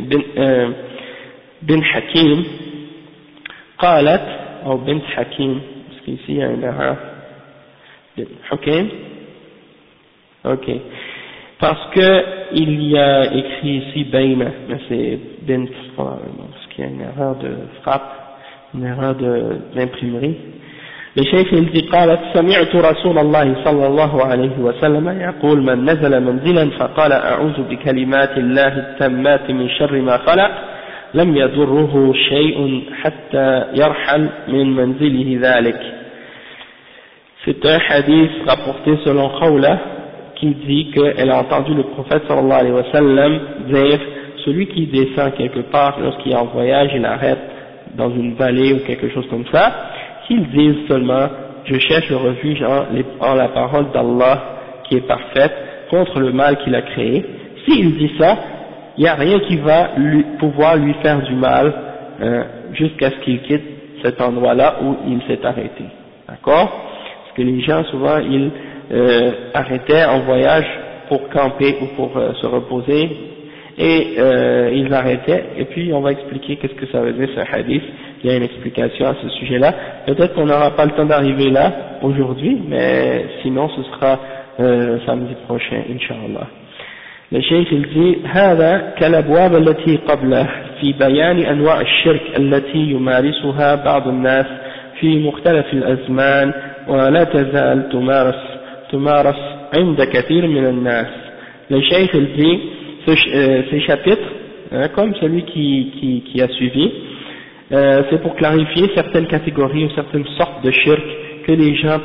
بن حكيم قالت أو بنت حكيم, parce qu'ici il y a une erreur, حكيم, ok, parce que il y a écrit ici Bayna, mais c'est Bint probablement, parce qu'il y a une erreur de frappe, une erreur d'imprimerie. Le cheikh il dit قالت سمعت رسول الله صلى الله عليه وسلم يقول من نزل منزلا فقال أعوذ بكلمات الله التامات من شر ما خلق لم يضره شيء حتى يرحل من منزله ذلك. C'est un hadith rapporté selon Khawla qui dit qu'elle a entendu le prophète sallallahu alayhi wa sallam dire celui qui descend quelque part lorsqu'il est en voyage, il arrête dans une vallée ou quelque chose comme ça, qu'il dise seulement je cherche le refuge en la parole d'Allah qui est parfaite contre le mal qu'il a créé. S'il dit ça, il n'y a rien qui va pouvoir lui faire du mal jusqu'à ce qu'il quitte cet endroit-là où il s'est arrêté. D'accord? Parce que les gens souvent ils arrêtaient en voyage pour camper ou pour se reposer, et ils arrêtaient, et puis on va expliquer qu'est-ce que ça veut dire ce hadith. Il y a une explication à ce sujet-là. Peut-être qu'on n'aura pas le temps d'arriver là aujourd'hui, mais sinon ce sera samedi prochain, Inch'Allah. Le cheikh il dit هذا كالأبواب التي قبله في بيان أنواع الشرك التي يمارسها بعض الناس في مختلف الأزمان ولا تزال تمارس عند كثير من الناس. Le cheikh il dit ces chapitres, comme celui qui a suivi, c'est pour clarifier certaines catégories ou certaines sortes de shirk que les gens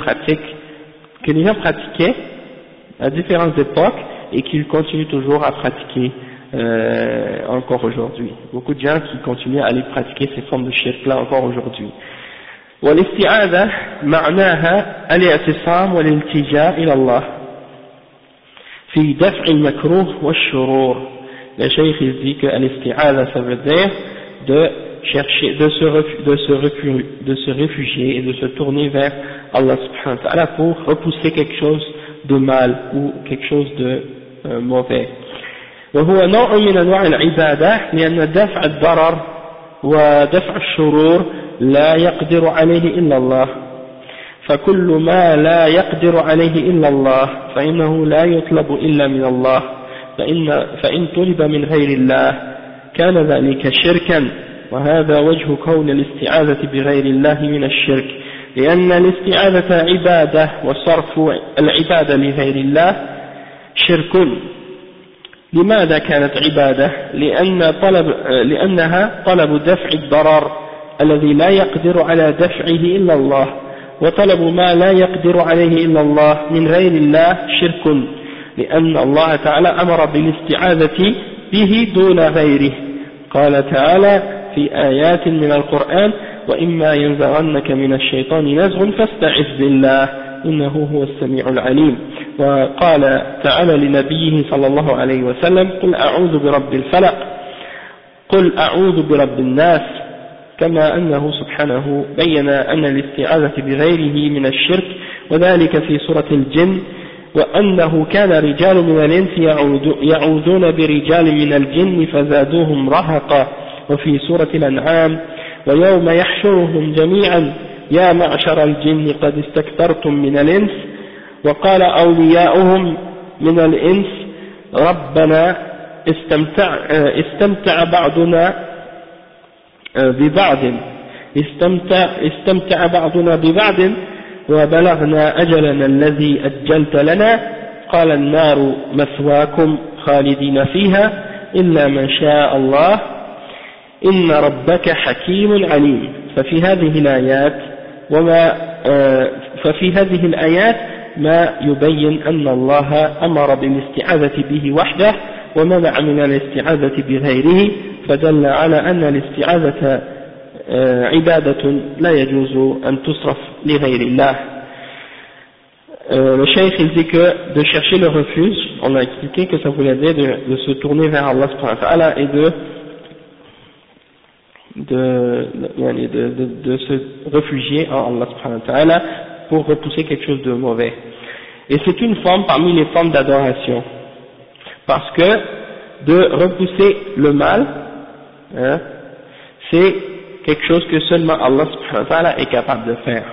pratiquaient à différentes époques et qu'ils continuent toujours à pratiquer encore aujourd'hui. Beaucoup de gens qui continuent à aller pratiquer ces formes de shirk là encore aujourd'hui. والاستعاذة معناها الاعتصام والالتجاء إلى الله في دفع المكروه والشرور. Le cheikh il dit que l'isti'adha ça veut dire de chercher, de se réfugier et de se tourner vers Allah subhanahu wa ta'ala pour repousser quelque chose de mal ou quelque chose de mauvais. وهو نوع من أنواع العبادة لأن دفع الضرر ودفع الشرور لا يقدر عليه إلا الله، فكل ما لا يقدر عليه إلا الله فإنه لا يطلب إلا من الله، فإن طلب من غير الله كان ذلك شركا، وهذا وجه كون الاستعاذة بغير الله من الشرك، لأن الاستعاذة عبادة وصرف العبادة لغير الله شرك. لماذا كانت عبادة؟ لأنها طلب دفع الضرر الذي لا يقدر على دفعه إلا الله، وطلب ما لا يقدر عليه إلا الله من غير الله شرك، لأن الله تعالى أمر بالاستعاذة به دون غيره. قال تعالى في آيات من القرآن: وإما ينزغنك من الشيطان نزغ فاستعذ بالله إنه هو السميع العليم. وقال تعالى لنبيه صلى الله عليه وسلم: قل أعوذ برب الفلق، قل أعوذ برب الناس، كما أنه سبحانه بين أن الاستعاذة بغيره من الشرك، وذلك في سورة الجن: وأنه كان رجال من الإنس يعوذون برجال من الجن فزادوهم رهقا. وفي سورة الأنعام: ويوم يحشرهم جميعا يا معشر الجن قد استكثرتم من الإنس، وقال أولياؤهم من الإنس: ربنا استمتع بعضنا ببعض وبلغنا أجلنا الذي أجلت لنا، قال النار مثواكم خالدين فيها إلا من شاء الله إن ربك حكيم عليم. ففي هذه الآيات ما يبين أن الله أمر بالاستعاذة به وحده ومنع من الاستعاذة بغيره، فدل على أن الاستعاذة عبادة لا يجوز أن تصرف لغير الله. Le cheikh il dit que de chercher le refuge, on a expliqué que ça voulait dire de se tourner vers Allah subhanahu wa ta'ala et de se réfugier en Allah subhanahu wa ta'ala pour repousser quelque chose de mauvais. Et c'est une forme parmi les formes d'adoration, parce que de repousser le mal, hein, c'est quelque chose que seulement Allah subhanahu wa ta'ala est capable de faire.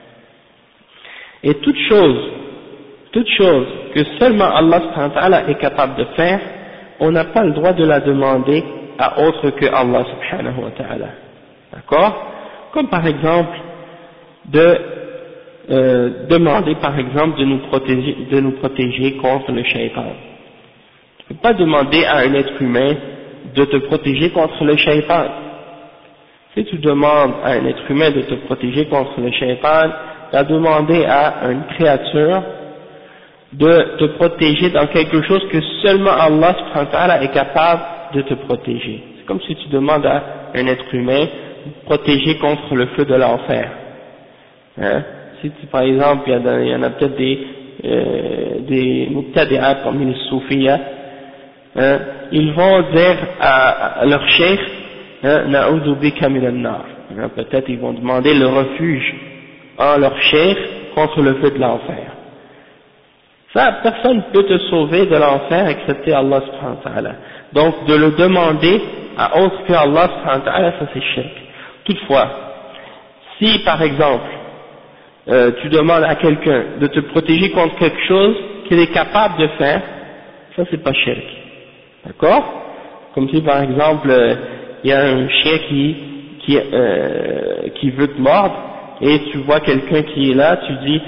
Et toute chose que seulement Allah subhanahu wa ta'ala est capable de faire, on n'a pas le droit de la demander à autre que Allah subhanahu wa ta'ala. D'accord? Comme par exemple de demander par exemple de nous protéger contre le shaitan. Tu ne peux pas demander à un être humain de te protéger contre le shaitan. Si tu demandes à un être humain de te protéger contre le shaitan, tu as demandé à une créature de te protéger dans quelque chose que seulement Allah subhanahu wa ta'ala est capable de te protéger. C'est comme si tu demandes à un être humain de te protéger contre le feu de l'enfer. Hein? Si tu, par exemple, il y en a peut-être des mubtadi'a parmi les soufiyas, hein, ils vont dire à leur cheikh: na'udhu bika minan nar. Peut-être ils vont demander le refuge en leur cheikh contre le feu de l'enfer. Ça, personne ne peut te sauver de l'enfer excepté Allah subhanahu wa ta'ala. Donc de le demander à autre que Allah subhanahu wa ta'ala, ça c'est shirk. Toutefois, si par exemple tu demandes à quelqu'un de te protéger contre quelque chose qu'il est capable de faire, ça c'est pas shirk. D'accord? Comme si par exemple il y a un chien qui veut te mordre et tu vois quelqu'un qui est là, tu dis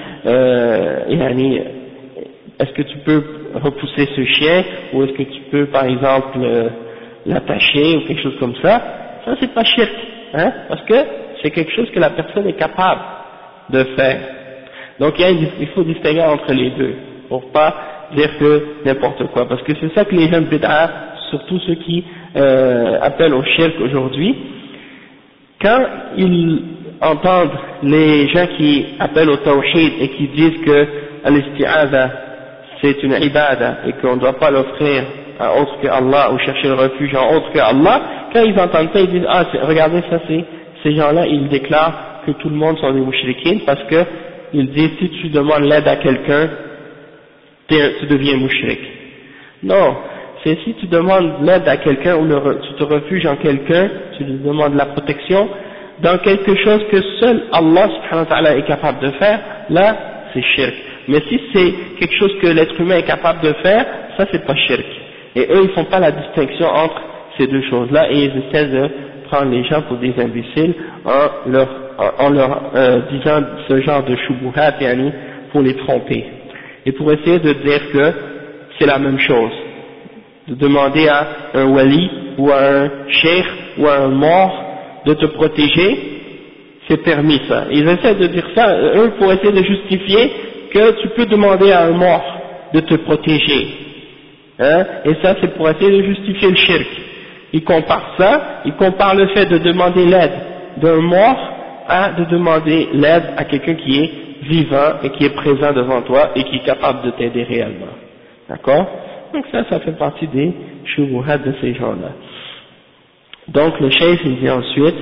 est-ce que tu peux repousser ce chien, ou est-ce que tu peux par exemple l'attacher ou quelque chose comme ça? Ça c'est pas shirk, hein, parce que c'est quelque chose que la personne est capable de faire. Donc il faut distinguer entre les deux, pour pas dire que n'importe quoi, parce que c'est ça que les gens bid'a surtout ceux qui appellent au shirk aujourd'hui, quand ils entendent les gens qui appellent au tawhid et qui disent que l'isti'adha c'est une ibada et qu'on ne doit pas l'offrir à autre que Allah ou chercher le refuge en autre que Allah, quand ils entendent ça, ils disent ah regardez ça, ces gens-là ils déclarent que tout le monde sont des mouchriquines parce que ils disent si tu demandes l'aide à quelqu'un tu deviens mouchrik. Non, c'est si tu demandes l'aide à quelqu'un ou tu te refuges en quelqu'un, tu lui demandes la protection dans quelque chose que seul Allah subhanahu wa ta'ala est capable de faire, là c'est shirk. Mais si c'est quelque chose que l'être humain est capable de faire, ça c'est pas shirk. Et eux ils font pas la distinction entre ces deux choses-là et ils essaient de prendre les gens pour des imbéciles en leur disant ce genre de shubuhat yani, pour les tromper. Et pour essayer de dire que c'est la même chose. De demander à un wali ou à un cheikh ou à un mort de te protéger, c'est permis ça. Ils essaient de dire ça, eux, pour essayer de justifier que tu peux demander à un mort de te protéger. Hein? Et ça, c'est pour essayer de justifier le shirk. Ils comparent ça, ils comparent le fait de demander l'aide d'un mort à de demander l'aide à quelqu'un qui est vivant et qui est présent devant toi et qui est capable de t'aider réellement. D'accord? Donc ça fait partie des shubuhat de ces gens-là. Donc le cheikh il dit ensuite,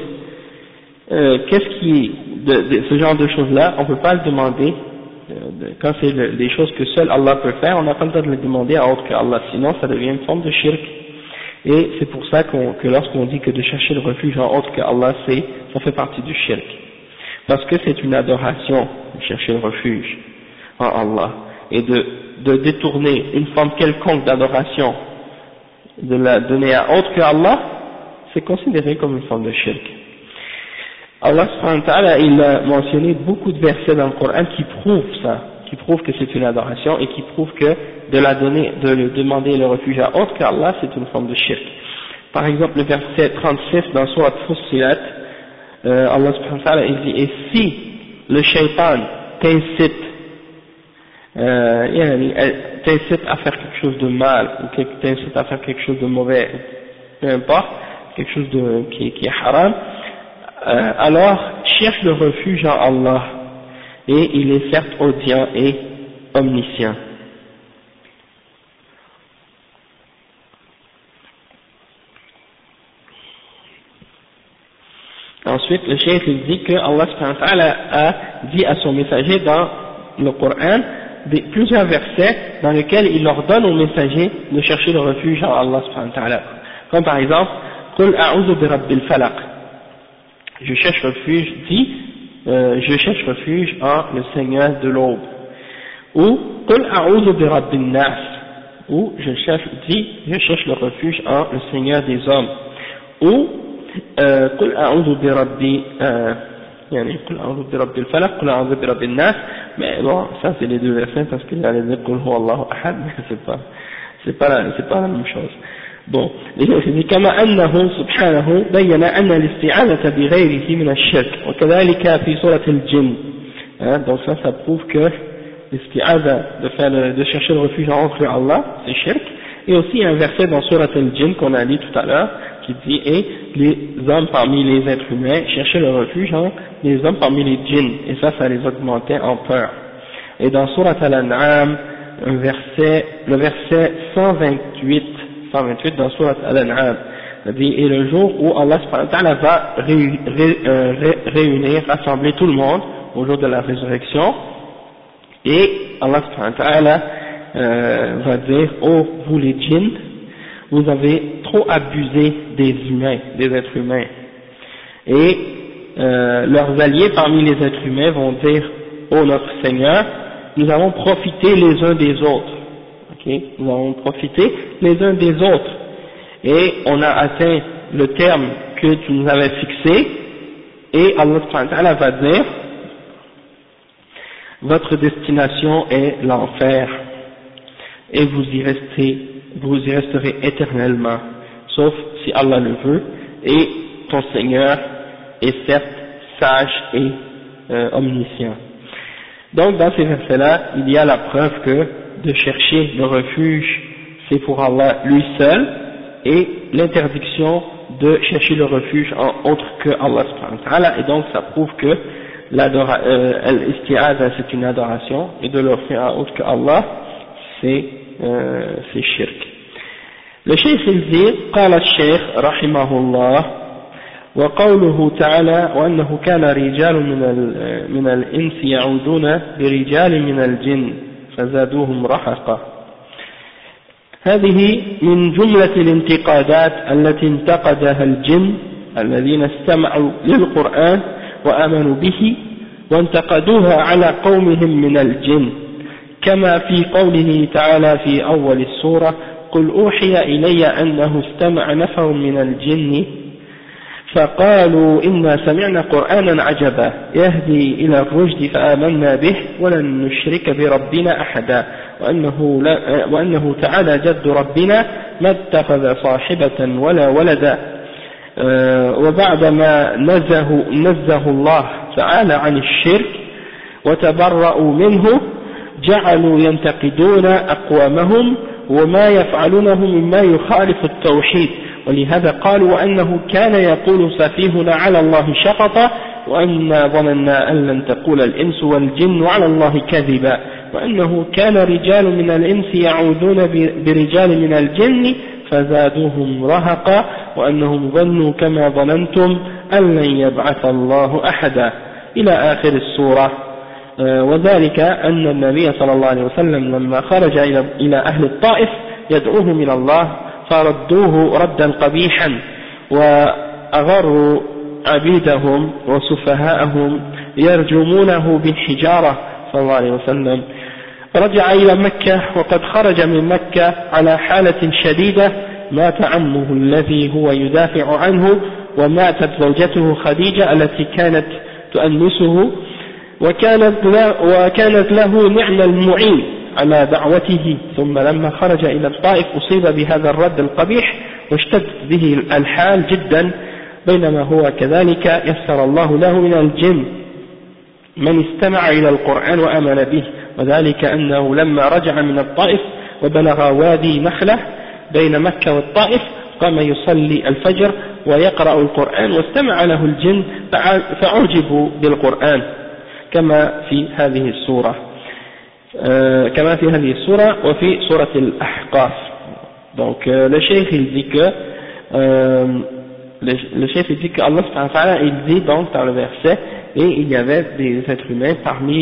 ce genre de choses-là, on ne peut pas le demander, quand c'est des choses que seul Allah peut faire, on n'a pas le droit de le demander à autre que Allah, sinon ça devient une forme de shirk. Et c'est pour ça que lorsqu'on dit que de chercher le refuge en autre que Allah, ça fait partie du shirk. Parce que c'est une adoration, de chercher le refuge en Allah. Et de détourner une forme quelconque d'adoration, de la donner à autre que Allah, c'est considéré comme une forme de shirk. Allah subhanahu wa ta'ala, il a mentionné beaucoup de versets dans le Coran qui prouvent ça, qui prouvent que c'est une adoration et qui prouvent que de demander le refuge à autre qu'Allah, c'est une forme de shirk. Par exemple, le verset 36 dans Surat Fussilat, Allah subhanahu wa ta'ala, il dit, et si le shaitan t'incite à faire quelque chose de mal, ou t'incite à faire quelque chose de mauvais, peu importe, quelque chose qui est haram, alors cherche le refuge en Allah, et il est certes audient et omniscient. Ensuite, le cheikh dit que Allah subhanahu wa ta'ala a dit à son messager dans le Coran plusieurs versets dans lesquels il ordonne aux messagers de chercher le refuge en Allah subhanahu wa ta'ala. Comme par exemple, Qul a'udhu bi rabbil falaq. Je cherche refuge en le Seigneur de l'aube. Ou Qul a'udhu bi rabbin nas. Ou je cherche le refuge en le Seigneur des hommes. Ou قل أعوذ بربي يعني قل أعوذ برب الفلق قل أعوذ برب الناس, mais bon ça c'est les deux versets parce qu'il allait dire قل هو الله أحد, mais c'est pas la même chose. Bon, كما أنه سبحانه بين أن الاستعاذة بغيره من الشرك وكذلك في سورة الجن. Donc ça prouve que l'isti'adha de chercher le refuge entre Allah c'est shirk. Et aussi un verset dans Surat al-Jinn qu'on a lu tout à l'heure qui dit et les hommes parmi les êtres humains cherchaient le refuge en les hommes parmi les djinns, et ça les augmentait en peur. Et dans Surat al-An'am, le verset 128 dans Surat al-An'am, dit et le jour où Allah subhanahu wa ta'ala va rassembler tout le monde au jour de la résurrection, et Allah subhanahu wa ta'ala va dire oh vous les djinns, vous avez trop abusé des êtres humains. Et leurs alliés parmi les êtres humains vont dire oh notre Seigneur, nous avons profité les uns des autres. Okay? Nous avons profité les uns des autres. Et on a atteint le terme que tu nous avais fixé. Et Allah subhanahu wa ta'ala va dire votre destination est l'enfer. Et vous y resterez éternellement, sauf si Allah le veut, et ton Seigneur est certes sage et omniscient. Donc dans ces versets-là, il y a la preuve que de chercher le refuge, c'est pour Allah lui seul, et l'interdiction de chercher le refuge en autre que Allah subhanahu wa ta'ala, et donc ça prouve que l'isti'adha c'est une adoration, et de l'offrir à autre que Allah c'est shirk. Le Cheikh il dit قال الشيخ رحمه الله وقوله تعالى وأنه كان رجال من الإنس يعودون برجال من الجن فزادوهم رهقا. هذه من جملة الانتقادات التي انتقدها الجن الذين استمعوا للقرآن وآمنوا به وانتقدوها على قومهم من الجن، كما في قوله تعالى في أول السورة قل أوحي إلي أنه استمع نفر من الجن فقالوا إنا سمعنا قرآنا عجبا يهدي إلى الرشد فآمنا به ولن نشرك بربنا أحدا وأنه تعالى جد ربنا ما اتخذ صاحبة ولا ولدا. وبعدما نزه الله تعالى عن الشرك وتبرأوا منه جعلوا ينتقدون أقوامهم وما يفعلونه مما يخالف التوحيد، ولهذا قالوا وأنه كان يقول سفيهنا على الله شططا وأنا ظننا أن لن تقول الإنس والجن على الله كذبا، وأنه كان رجال من الإنس يعوذون برجال من الجن فزادوهم رهقا وأنهم ظنوا كما ظننتم أن لن يبعث الله أحدا إلى آخر السورة. وذلك أن النبي صلى الله عليه وسلم لما خرج إلى أهل الطائف يدعوهم إلى الله فردوه ردا قبيحا وأغروا عبيدهم وسفهاءهم يرجمونه بالحجارة صلى الله عليه وسلم. رجع إلى مكة وقد خرج من مكة على حالة شديدة، مات عمه الذي هو يدافع عنه وماتت زوجته خديجة التي كانت تؤنسه وكانت له نعم المعين على دعوته. ثم لما خرج إلى الطائف أصيب بهذا الرد القبيح واشتد به الحال جدا، بينما هو كذلك يسر الله له من الجن من استمع إلى القرآن وآمن به، وذلك أنه لما رجع من الطائف وبلغ وادي نخلة بين مكة والطائف قام يصلي الفجر ويقرأ القرآن واستمع له الجن فأعجبوا بالقرآن كما في هذه السورة وفي سورة الأحقاف. Donc le cheikh il dit que Allah subhanahu wa ta'ala il dit donc dans le verset et il y avait des êtres humains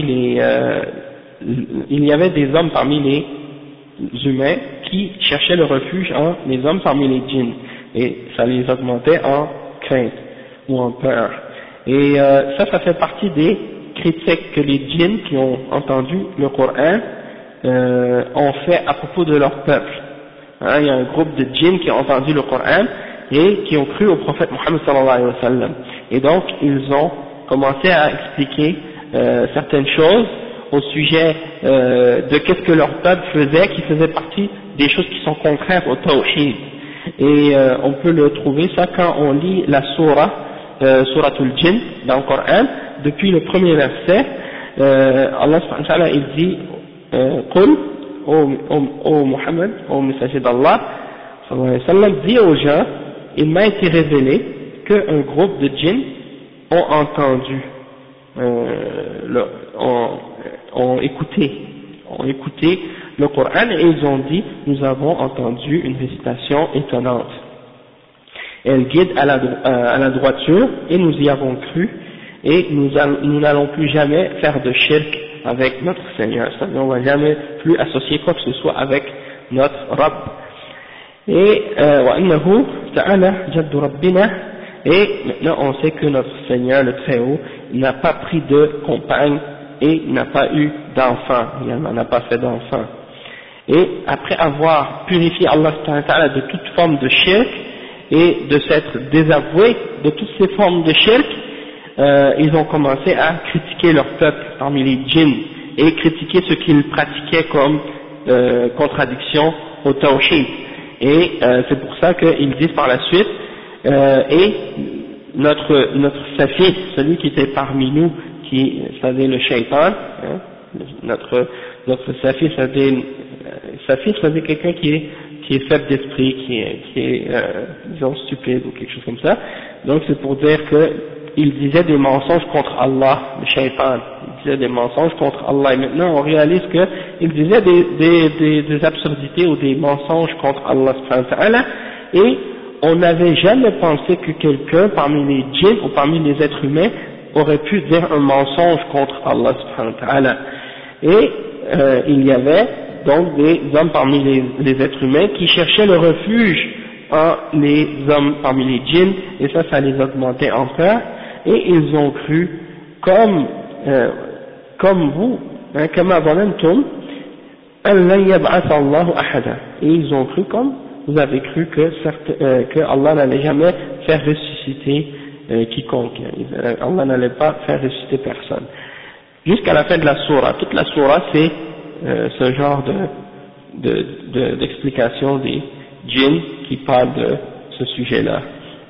il y avait des hommes parmi les humains qui cherchaient le refuge en les hommes parmi les djinns et ça les augmentait en crainte ou en peur. Et ça fait partie des critiques que les djinns qui ont entendu le Coran ont fait à propos de leur peuple. Il y a un groupe de djinns qui ont entendu le Coran et qui ont cru au prophète Mohammed sallallahu alayhi wa sallam. Et donc ils ont commencé à expliquer certaines choses au sujet de qu'est-ce que leur peuple faisait, qui faisait partie des choses qui sont contraires au tawhid. Et on peut le trouver ça quand on lit la Suratul Jinn dans le Coran. Depuis le premier verset, Allah subhanahu wa ta'ala il dit Qul, ô Muhammad, ô messager d'Allah sallallahu alayhi wa sallam, dit aux gens, il m'a été révélé qu'un groupe de djinns ont entendu, ont écouté le Coran et ils ont dit, nous avons entendu une récitation étonnante. Elle guide à la droiture et nous y avons cru et nous n'allons plus jamais faire de shirk avec notre Seigneur, c'est-à-dire on ne va jamais plus associer quoi que ce soit avec notre Rabb. Et وَأَنَّهُ تَعَالَى جَدُّ رَبِّنَا, et maintenant on sait que notre Seigneur le Très-Haut n'a pas pris de compagne et n'a pas eu d'enfant, il n'en a pas fait d'enfant. Et après avoir purifié Allah de toute forme de shirk et de s'être désavoué de toutes ces formes de shirk, ils ont commencé à critiquer leur peuple parmi les djinns et critiquer ce qu'ils pratiquaient comme contradiction au tawhid. Et c'est pour ça qu'ils disent par la suite et notre Safi, celui qui était parmi nous, qui c'est-à-dire le shaitan, notre Safi, c'est-à-dire quelqu'un qui qui est faible d'esprit, qui est disons stupide ou quelque chose comme ça. Donc c'est pour dire que il disait des mensonges contre Allah, le shaitan, il disait des mensonges contre Allah, et maintenant on réalise qu'il disait des absurdités ou des mensonges contre Allah subhanahu wa ta'ala, et on n'avait jamais pensé que quelqu'un parmi les djinns ou parmi les êtres humains aurait pu dire un mensonge contre Allah subhanahu wa ta'ala. Et il y avait donc des hommes parmi les êtres humains qui cherchaient le refuge en les hommes parmi les djinns, et ça les augmentait encore, et ils ont cru comme vous, hein, kama zanantum an lan yab'atha Allahu ahada, et ils ont cru comme vous avez cru que Allah n'allait jamais faire ressusciter quiconque, Allah n'allait pas faire ressusciter personne. Jusqu'à la fin de la sourate, toute la sourate c'est ce genre d'explication des djinns qui parlent de ce sujet-là.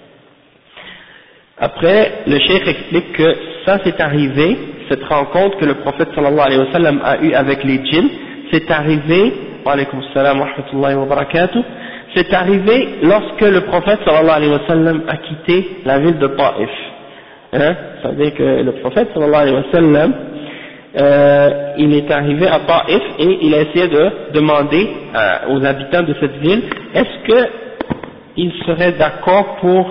Après, le cheikh explique que ça c'est arrivé, cette rencontre que le prophète sallallahu alayhi wa sallam a eue avec les djinns, c'est arrivé, wa alaykum salam wa rahmatullahi wa barakatuh, c'est arrivé lorsque le prophète sallallahu alayhi wa sallam a quitté la ville de Taif. Hein? Ça veut dire que le prophète sallallahu alayhi wa sallam, il est arrivé à Taif et il a essayé de demander aux habitants de cette ville, est-ce qu'ils seraient d'accord pour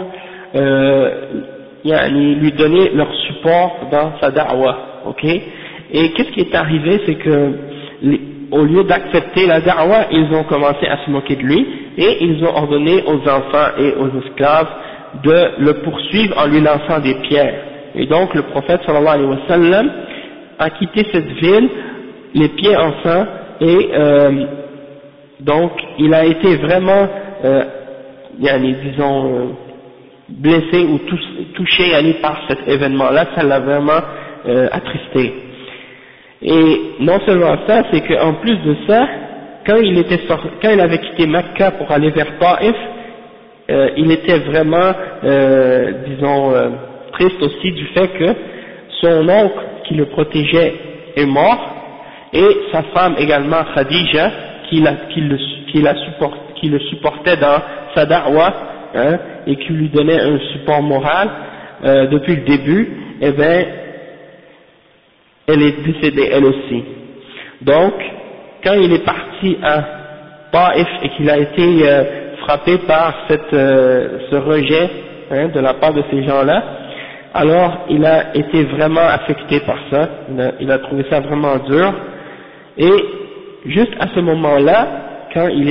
lui donner leur support dans sa da'wa, ok? Et qu'est-ce qui est arrivé, c'est que au lieu d'accepter la da'wa, ils ont commencé à se moquer de lui et ils ont ordonné aux enfants et aux esclaves de le poursuivre en lui lançant des pierres. Et donc le prophète sallallahu alayhi wa sallam a quitté cette ville les pieds en sang et donc il a été vraiment disons blessé ou touché par cet événement-là, ça l'a vraiment attristé. Et non seulement ça, c'est qu'en plus de ça, quand il avait quitté Mecca pour aller vers Taif, il était vraiment, triste aussi du fait que son oncle qui le protégeait est mort, et sa femme également, Khadija, qui le supportait dans sa da'wa, hein, et qui lui donnait un support moral depuis le début, eh bien, elle est décédée elle aussi. Donc, quand il est parti à Taif et qu'il a été frappé par ce rejet, hein, de la part de ces gens-là, alors il a été vraiment affecté par ça, il a trouvé ça vraiment dur, et juste à ce moment-là, quand il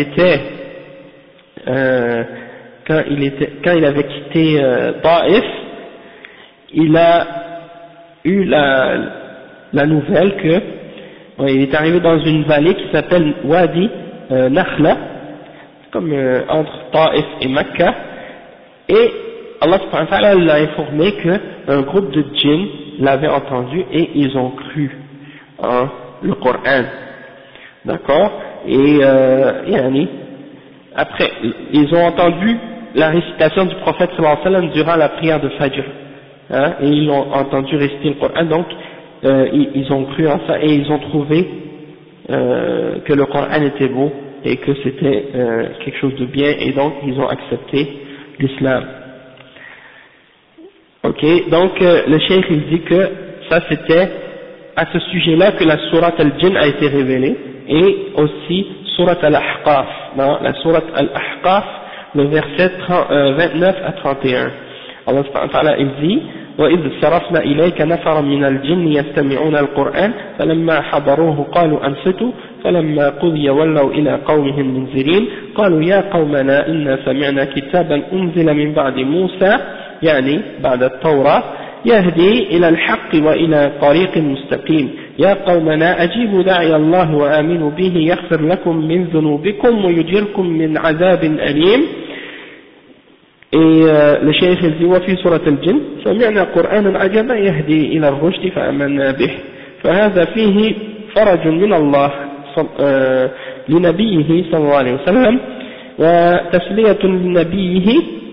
avait quitté Taif, il a eu la nouvelle que il est arrivé dans une vallée qui s'appelle Wadi Nakhla, comme entre Taif et Mecca, et Allah subhanahu wa ta'ala l'a informé qu'un groupe de djinns l'avait entendu et ils ont cru en le Coran, d'accord, et après ils ont entendu la récitation du prophète sallallahu alayhi wa sallam durant la prière de Fajr, hein, et ils ont entendu réciter le Coran, donc ils ont cru en ça et ils ont trouvé que le Coran était beau et que c'était quelque chose de bien, et donc ils ont accepté l'islam. Ok, donc le cheikh il dit que ça c'était à ce sujet-là que la sourate al-Jinn a été révélée, et aussi sourate al-Ahqaf, dans la sourate al-Ahqaf, le verset 29 à 31. Allah subhanahu wa ta'ala il dit: وإذ صرفنا إليك نفرا من الجن يستمعون القرآن فلما حضروه قالوا أنصتوا فلما قضي ولوا إلى قومهم منذرين قالوا يا قومنا إنا سمعنا كتابا أنزل من بعد موسى يعني بعد التوراة يهدي إلى الحق وإلى طريق مستقيم يا قومنا أجيبوا داعي الله وآمنوا به يغفر لكم من ذنوبكم ويجيركم من عذاب أليم. Et le cheikh il dit وفي سورة الجن سمعنا قرآنا عجبا يهدي إلى الرشد فآمنا به فهذا فيه فرج من الله لنبيه صلى الله عليه وسلم وتسلية لنبيه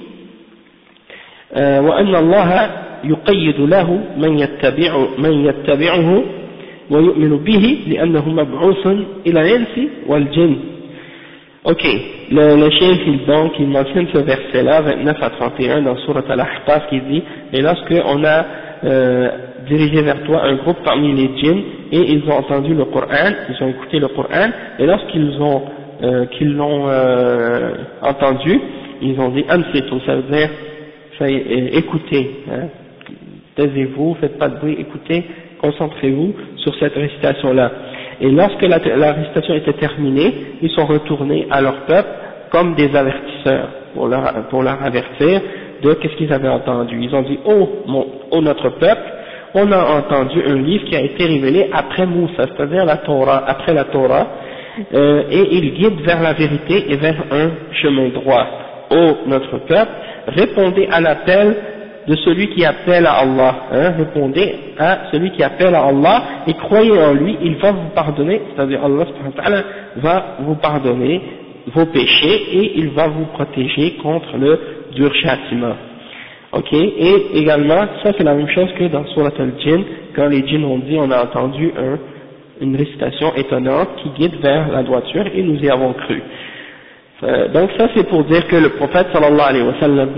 وأن الله يقيد له من يتبعه ويؤمن به لأنه مبعوث إلى الإنس والجن. Ok, le cheikh donc il mentionne ce verset-là, 29 à 31 dans Surat Al-Ahqaf qui dit, et lorsque on a dirigé vers toi un groupe parmi les djinns et ils ont entendu le Coran, ils ont écouté le Coran, et lorsqu'ils l'ont entendu, ils ont dit amsitu, ça veut dire écoutez, hein, taisez-vous, faites pas de bruit, écoutez, concentrez-vous sur cette récitation-là. Et lorsque la récitation était terminée, ils sont retournés à leur peuple comme des avertisseurs pour leur avertir de qu'est-ce qu'ils avaient entendu. Ils ont dit oh notre peuple, on a entendu un livre qui a été révélé après Moussa, c'est-à-dire la Torah, après la Torah, et il guide vers la vérité et vers un chemin droit. Notre peuple, répondez à l'appel de celui qui appelle à Allah, hein, répondez à celui qui appelle à Allah et croyez en lui, il va vous pardonner, c'est-à-dire Allah subhanahu wa ta'ala va vous pardonner vos péchés et il va vous protéger contre le dur châtiment. Ok, et également, ça c'est la même chose que dans Surat al-Jinn, quand les djinns ont dit, on a entendu une récitation étonnante qui guide vers la droiture et nous y avons cru. Donc ça c'est pour dire que le prophète sallallahu alayhi wa sallam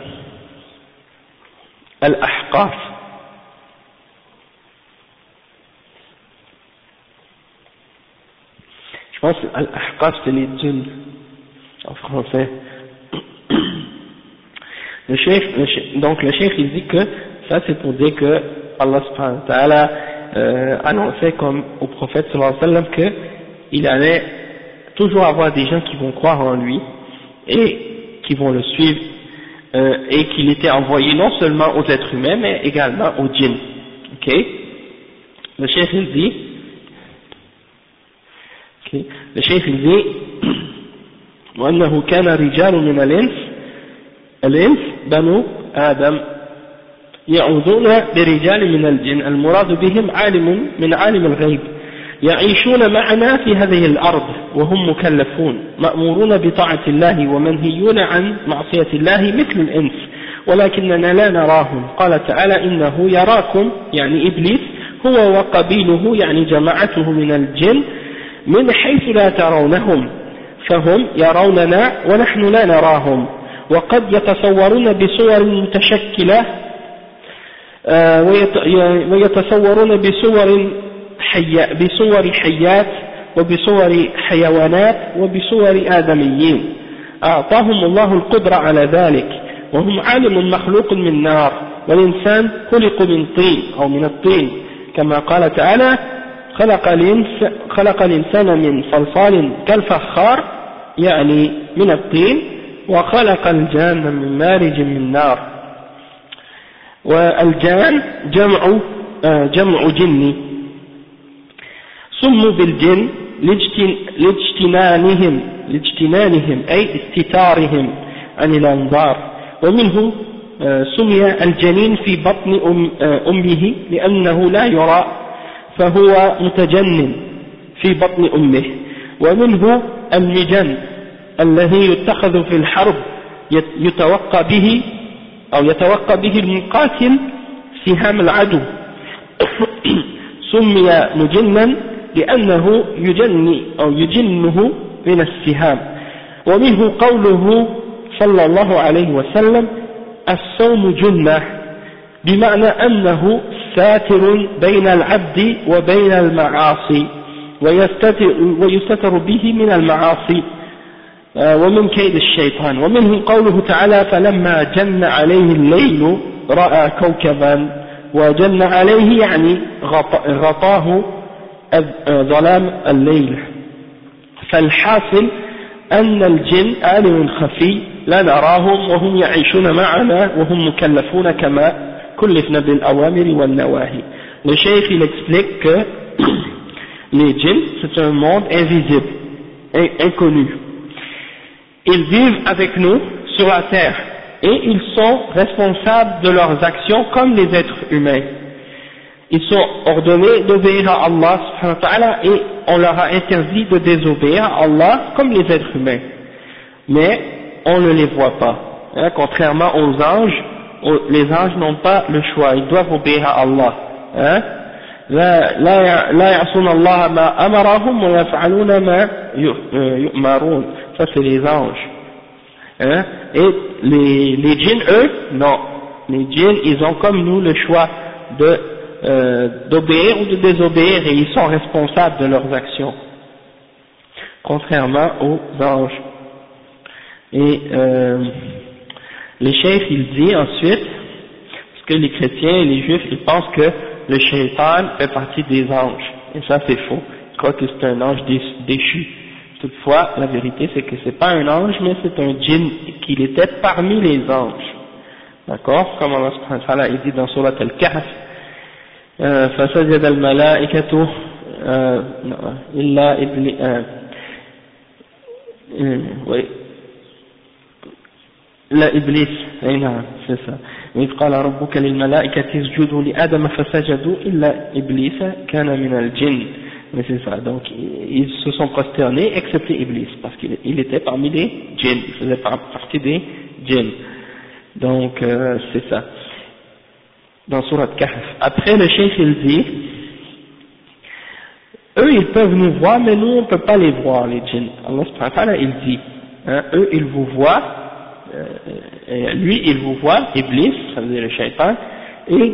Al-Ahqaf. Je pense que Al-Ahqaf c'est les djinns en français. Donc le cheikh il dit que ça c'est pour dire que Allah subhanahu wa ta'ala annonçait comme au prophète sallallahu alayhi wa sallam qu'il allait toujours avoir des gens qui vont croire en lui et qui vont le suivre. Et qu'il était envoyé non seulement aux êtres humains mais également aux djinns. Ok, le cheikh il dit, le cheikh il dit وأنه كان رجال من الإنس بنو آدم يعودون برجال من الجن المراد بهم عالم من عالم الغيب يعيشون معنا في هذه الأرض وهم مكلفون مأمورون بطاعة الله ومنهيون عن معصية الله مثل الإنس ولكننا لا نراهم. قال تعالى إنه يراكم يعني إبليس هو وقبيله يعني جماعته من الجن من حيث لا ترونهم فهم يروننا ونحن لا نراهم وقد يتصورون بصور متشكلة ويتصورون بصور حيات وبصور حيوانات وبصور آدميين أعطاهم الله القدرة على ذلك وهم عالم مخلوق من نار والإنسان خلق من طين أو من الطين كما قال تعالى خلق الإنسان من صلصال كالفخار يعني من الطين وخلق الجان من مارج من نار. والجان جمع جني سموا بالجن لاجتنانهم أي استتارهم عن الأنظار ومنه سمي الجنين في بطن أمه لأنه لا يرى فهو متجنن في بطن أمه. ومنه المجن الذي يتخذ في الحرب يتوقى به المقاتل سهام العدو سمي مجنا لأنه يجنه من السهام. ومنه قوله صلى الله عليه وسلم الصوم جنة بمعنى أنه ساتر بين العبد وبين المعاصي ويستتر به من المعاصي ومن كيد الشيطان. ومنه قوله تعالى فلما جن عليه الليل رأى كوكبا وجن عليه يعني غطاه ظلام الليل. فالحاصل أن الجن عالم خفي لا نراهم وهم يعيشون معنا وهم مكلفون كما كلفنا بالأوامر والنواهي. Le cheikh il explique que les djinns c'est un monde invisible, inconnu. Ils vivent avec nous sur la terre et ils sont responsables de leurs actions comme les êtres humains. Ils sont ordonnés d'obéir à Allah subhanahu wa ta'ala et on leur a interdit de désobéir à Allah comme les êtres humains. Mais on ne les voit pas. Hein, contrairement aux anges, les anges n'ont pas le choix, ils doivent obéir à Allah. Hein? لا يعصون الله ما أمرهم ويفعلون ما يؤمرون ça c'est les anges. Hein? Et les djinns, eux, non. Les djinns, ils ont comme nous le choix d'obéir ou de désobéir, et ils sont responsables de leurs actions, contrairement aux anges. Et les cheikh, il dit ensuite, parce que les chrétiens et les juifs, ils pensent que le shaitan fait partie des anges, et ça c'est faux. Ils croient que c'est un ange déchu. Toutefois, la vérité c'est que c'est pas un ange, mais c'est un djinn, qu'il était parmi les anges. D'accord? Comme Allah subhanahu wa ta'ala dit dans Surat Al-Kahf, فسجد الملائكة إلا إبليس إلا إبليس أي نعم c'est ça. وإذ قال ربك للملائكة اسجدوا لآدم فسجدوا إلا إبليس كان من الجن. Mais c'est ça, donc ils se sont prosternés excepté Iblis, parce qu'il était parmi les djinns, il faisait partie des djinns. Donc c'est ça, dans Surat Kahf. Après le cheikh il dit, eux ils peuvent nous voir, mais nous on ne peut pas les voir, les djinns. Allah subhanahu wa ta'ala il dit, hein, eux ils vous voient, lui il vous voit, Iblis, ça veut dire le shaitan, et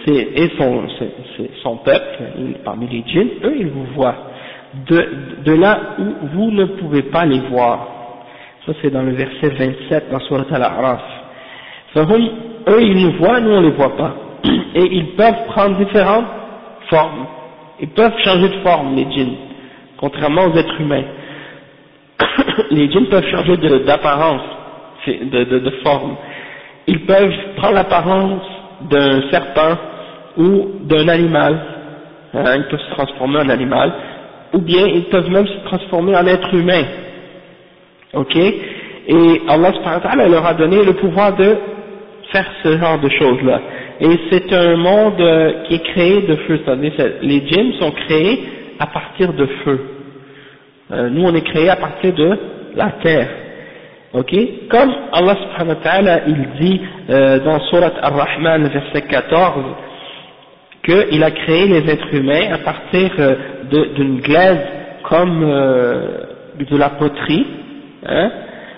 son peuple, parmi les djinns, eux ils vous voient, de là où vous ne pouvez pas les voir. Ça c'est dans le verset 27 dans Surat Al-A'raf. Eux ils nous voient, nous on les voit pas, et ils peuvent prendre différentes formes, ils peuvent changer de forme, les djinns, contrairement aux êtres humains. Les djinns peuvent changer d'apparence, de forme, ils peuvent prendre l'apparence d'un serpent ou d'un animal, hein, ils peuvent se transformer en animal, ou bien ils peuvent même se transformer en être humain, ok, et Allah subhanahu wa ta'ala leur a donné le pouvoir de faire ce genre de choses là, et c'est un monde qui est créé de feu, c'est-à-dire les djinns sont créés à partir de feu, nous on est créés à partir de la terre. Ok, comme Allah subhanahu wa ta'ala il dit dans Surat Ar-Rahman verset 14 qu'il a créé les êtres humains à partir d'une glaise comme de la poterie, hein,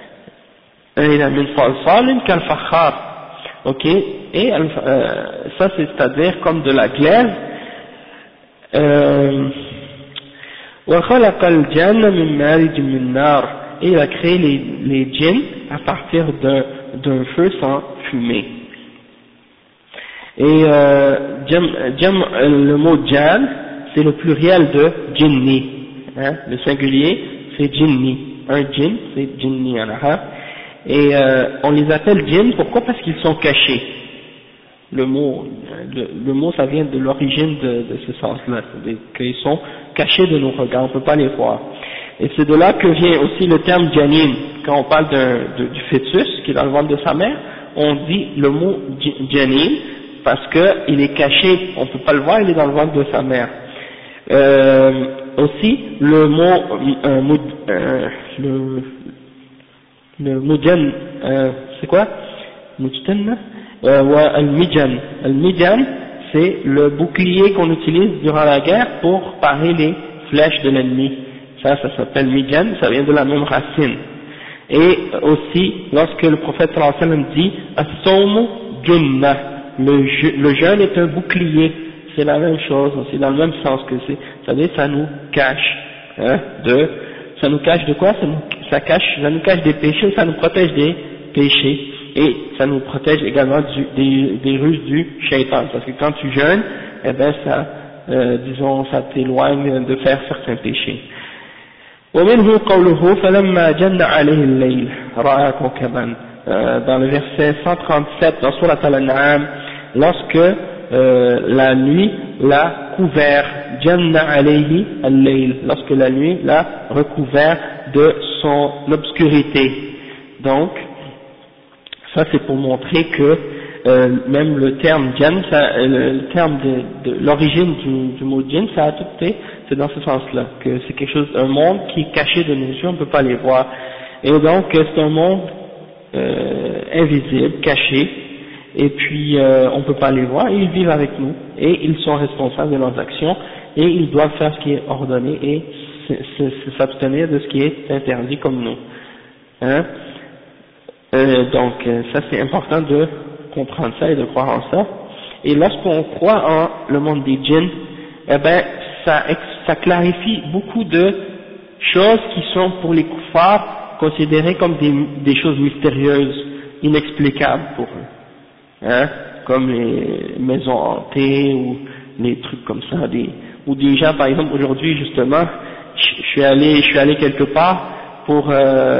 ok, et ça c'est-à-dire comme de la glaise. وخلق الجن من مارج من نار, et il a créé les djinns à partir d'un feu sans fumée. Et le mot djan, c'est le pluriel de djinni, hein, le singulier c'est djinni, un djinn c'est djinni en arabe, et on les appelle djinns, pourquoi? Parce qu'ils sont cachés. Le mot ça vient de l'origine de ce sens-là, c'est-à-dire qu'ils sont cachés de nos regards, on ne peut pas les voir. Et c'est de là que vient aussi le terme janin. Quand on parle du fœtus qui est dans le ventre de sa mère, on dit le mot janin parce qu'il est caché, on ne peut pas le voir, il est dans le ventre de sa mère. Aussi le mot le mudjan, c'est quoi? Mujtan, al-mijan. Al-mijan, c'est le bouclier qu'on utilise durant la guerre pour parer les flèches de l'ennemi. Ça s'appelle mijan, ça vient de la même racine. Et aussi, lorsque le prophète sallallahu alayhi wa sallam dit as-sawmu junna, le jeûne est un bouclier, c'est la même chose, c'est dans le même sens que ça veut dire ça nous cache, hein, ça nous cache de quoi? Ça nous cache des péchés, ça nous protège des péchés, et ça nous protège également des ruses du shaitan, parce que quand tu jeûnes, eh ben disons, ça t'éloigne de faire certains péchés. ومنه قوله فلما جن عليه الليل رأى كوكبا, dans le verset 137 dans Surat Al-An'am, lorsque la nuit l'a couvert, janna alayhi al-layl, lorsque la nuit l'a recouvert de son obscurité. Donc ça c'est pour montrer que même le terme djinn, le terme de l'origine du mot djinn, ça a tout été, c'est dans ce sens-là, que c'est quelque chose, un monde qui est caché de nos yeux, on ne peut pas les voir. Et donc c'est un monde invisible, caché, et puis on ne peut pas les voir, et ils vivent avec nous, et ils sont responsables de leurs actions, et ils doivent faire ce qui est ordonné, et s'abstenir de ce qui est interdit comme nous. Hein? Donc ça c'est important de comprendre ça et de croire en ça. Et lorsqu'on croit en le monde des djinns, eh ben ça clarifie beaucoup de choses qui sont pour les kuffars considérées comme des choses mystérieuses, inexplicables pour eux, hein, comme les maisons hantées ou les trucs comme ça, ou des gens par exemple aujourd'hui justement, je suis allé quelque part pour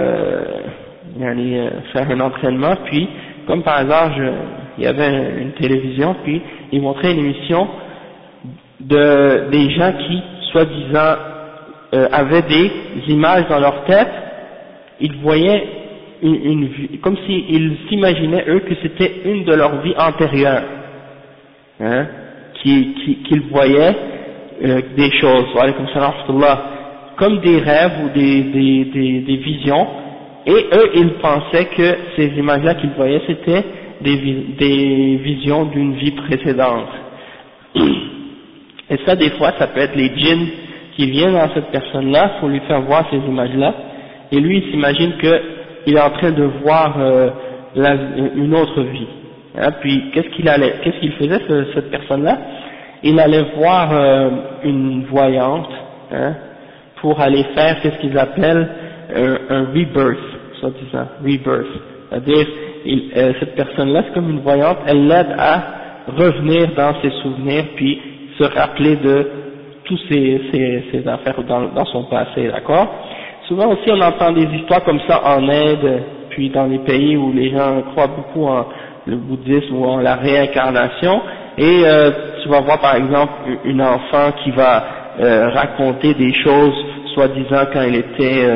faire un entraînement, puis comme par hasard il y avait une télévision, puis ils montraient une émission des gens qui soi-disant avaient des images dans leur tête. Ils voyaient une vie, comme s'ils s'imaginaient eux que c'était une de leurs vies antérieures, hein, qu'ils voyaient des choses, comme des rêves ou des visions, et eux ils pensaient que ces images-là qu'ils voyaient c'était des visions d'une vie précédente. Et ça des fois ça peut être les djinns qui viennent à cette personne-là pour lui faire voir ces images-là, et lui il s'imagine qu'il est en train de voir une autre vie. Hein, puis qu'est-ce qu'il faisait cette personne-là? Il allait voir une voyante, hein, pour aller faire ce qu'ils appellent un rebirth, soi-disant, rebirth. C'est-à-dire, cette personne-là, c'est comme une voyante, elle l'aide à revenir dans ses souvenirs, puis se rappeler de tous ces affaires dans son passé, d'accord? Souvent aussi, on entend des histoires comme ça en Inde, puis dans les pays où les gens croient beaucoup en le bouddhisme ou en la réincarnation, et tu vas voir par exemple une enfant qui va raconter des choses, soi-disant quand elle était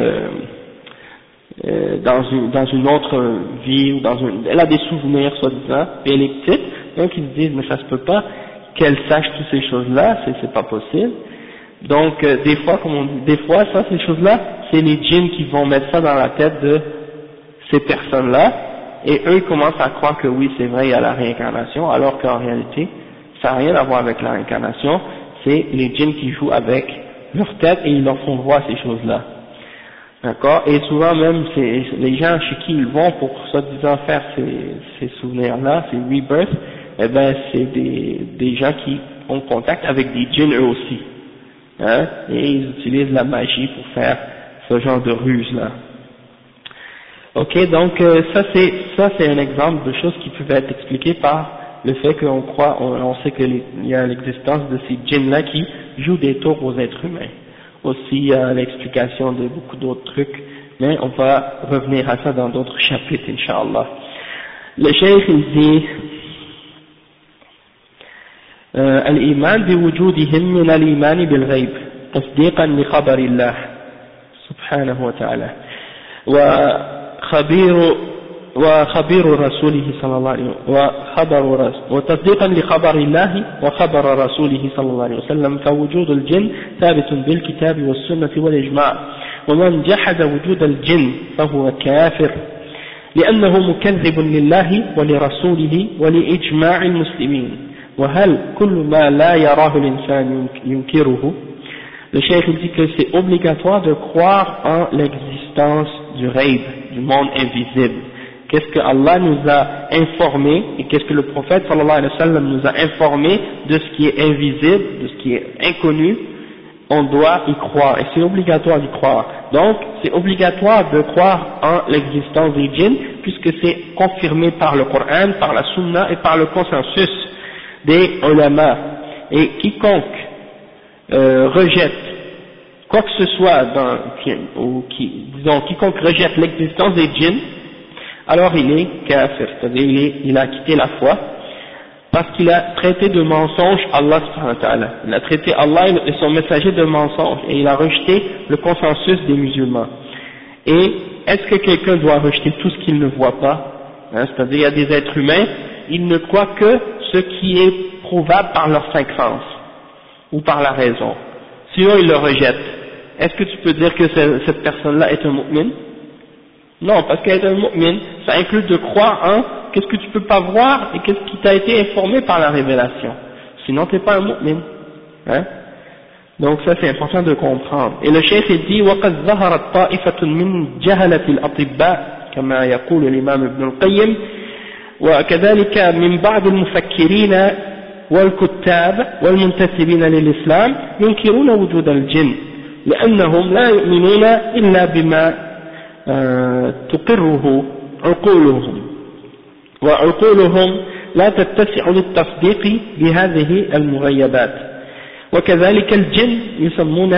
dans une autre vie, ou elle a des souvenirs soi-disant, et elle est petite, donc ils se disent mais ça se peut pas qu'elle sache toutes ces choses-là, c'est pas possible. Donc des fois, comme on dit, des fois ça, ces choses-là, c'est les djinns qui vont mettre ça dans la tête de ces personnes-là, et eux ils commencent à croire que oui c'est vrai il y a la réincarnation, alors qu'en réalité ça n'a rien à voir avec la réincarnation, c'est les djinns qui jouent avec leur tête et ils leur font voir ces choses-là. D'accord? Et souvent même, les gens chez qui ils vont pour soi-disant faire ces souvenirs-là, ces rebirths, eh ben c'est des gens qui ont contact avec des djinns eux aussi. Hein? Et ils utilisent la magie pour faire ce genre de ruse-là. Ok, donc ça c'est un exemple de choses qui peuvent être expliquées par le fait qu'on croit, on sait qu'il y a l'existence de ces djinns-là qui jouent des tours aux êtres humains. Aussi, il y a l'explication de beaucoup d'autres trucs, mais on va revenir à ça dans d'autres chapitres, Inch'Allah. Le cheikh il dit الإيمان بوجودهم من الإيمان بالغيب تصديقا لخبر الله سبحانه وتعالى وخبير رسوله صلى الله عليه وسلم وتصديقا لخبر الله وخبر رسوله صلى الله عليه وسلم فوجود الجن ثابت بالكتاب والسنة والإجماع ومن جحد وجود الجن فهو كافر لأنه مكذب لله ولرسوله ولإجماع المسلمين وهل كل ما لا يراه الإنسان ينكره. Le cheikh dit que c'est obligatoire de croire en l'existence du ghaib, du monde invisible. Qu'est-ce que Allah nous a informé et qu'est-ce que le prophète sallallahu alayhi wa sallam nous a informé de ce qui est invisible, de ce qui est inconnu, on doit y croire et c'est obligatoire d'y croire. Donc c'est obligatoire de croire en l'existence des djinns puisque c'est confirmé par le Coran, par la Sunna et par le consensus des ulama. Et quiconque rejette quoi que ce soit quiconque rejette l'existence des djinns, alors il est kafir, c'est-à-dire il a quitté la foi, parce qu'il a traité de mensonge Allah subhanahu wa ta'ala. Il a traité Allah et son messager de mensonge, et il a rejeté le consensus des musulmans. Et est-ce que quelqu'un doit rejeter tout ce qu'il ne voit pas, hein, c'est-à-dire il y a des êtres humains, ils ne croient que ce qui est prouvable par leurs cinq sens, ou par la raison. Sinon ils le rejettent. Est-ce que tu peux dire que cette personne-là est un mu'min? Non, parce qu'être un mu'min, ça inclut de croire en qu'est-ce que tu peux pas voir et qu'est-ce qui t'a été informé par la révélation. Sinon t'es pas un mu'min. Hein? Donc ça c'est important de comprendre. Et le cheikh il dit وقد ظهرت طائفة من جهلة الأطباء كما يقول الإمام ابن القيم وكذلك من بعض المفكرين والكتاب والمنتسبين للإسلام ينكرون وجود الجن لأنهم لا يؤمنون إلا بما تقره عقولهم وعقولهم لا تتسع للتصديق بهذه المغيبات وكذلك الجن يسمون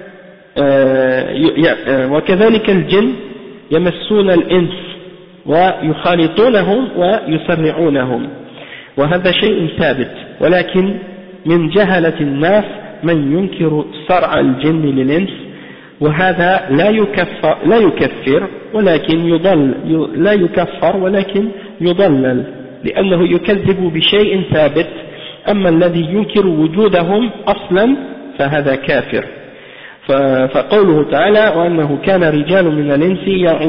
وكذلك الجن يمسون الإنس ويخالطونهم ويسرعونهم وهذا شيء ثابت ولكن من جهلة الناس من ينكر صرع الجن للإنس وهذا لا يكفر ولكن لا يكفر ولكن يضلل لأنه يكذب بشيء ثابت أما الذي ينكر وجودهم أصلا فهذا كافر فقوله تعالى وأنه كان رجال من الإنس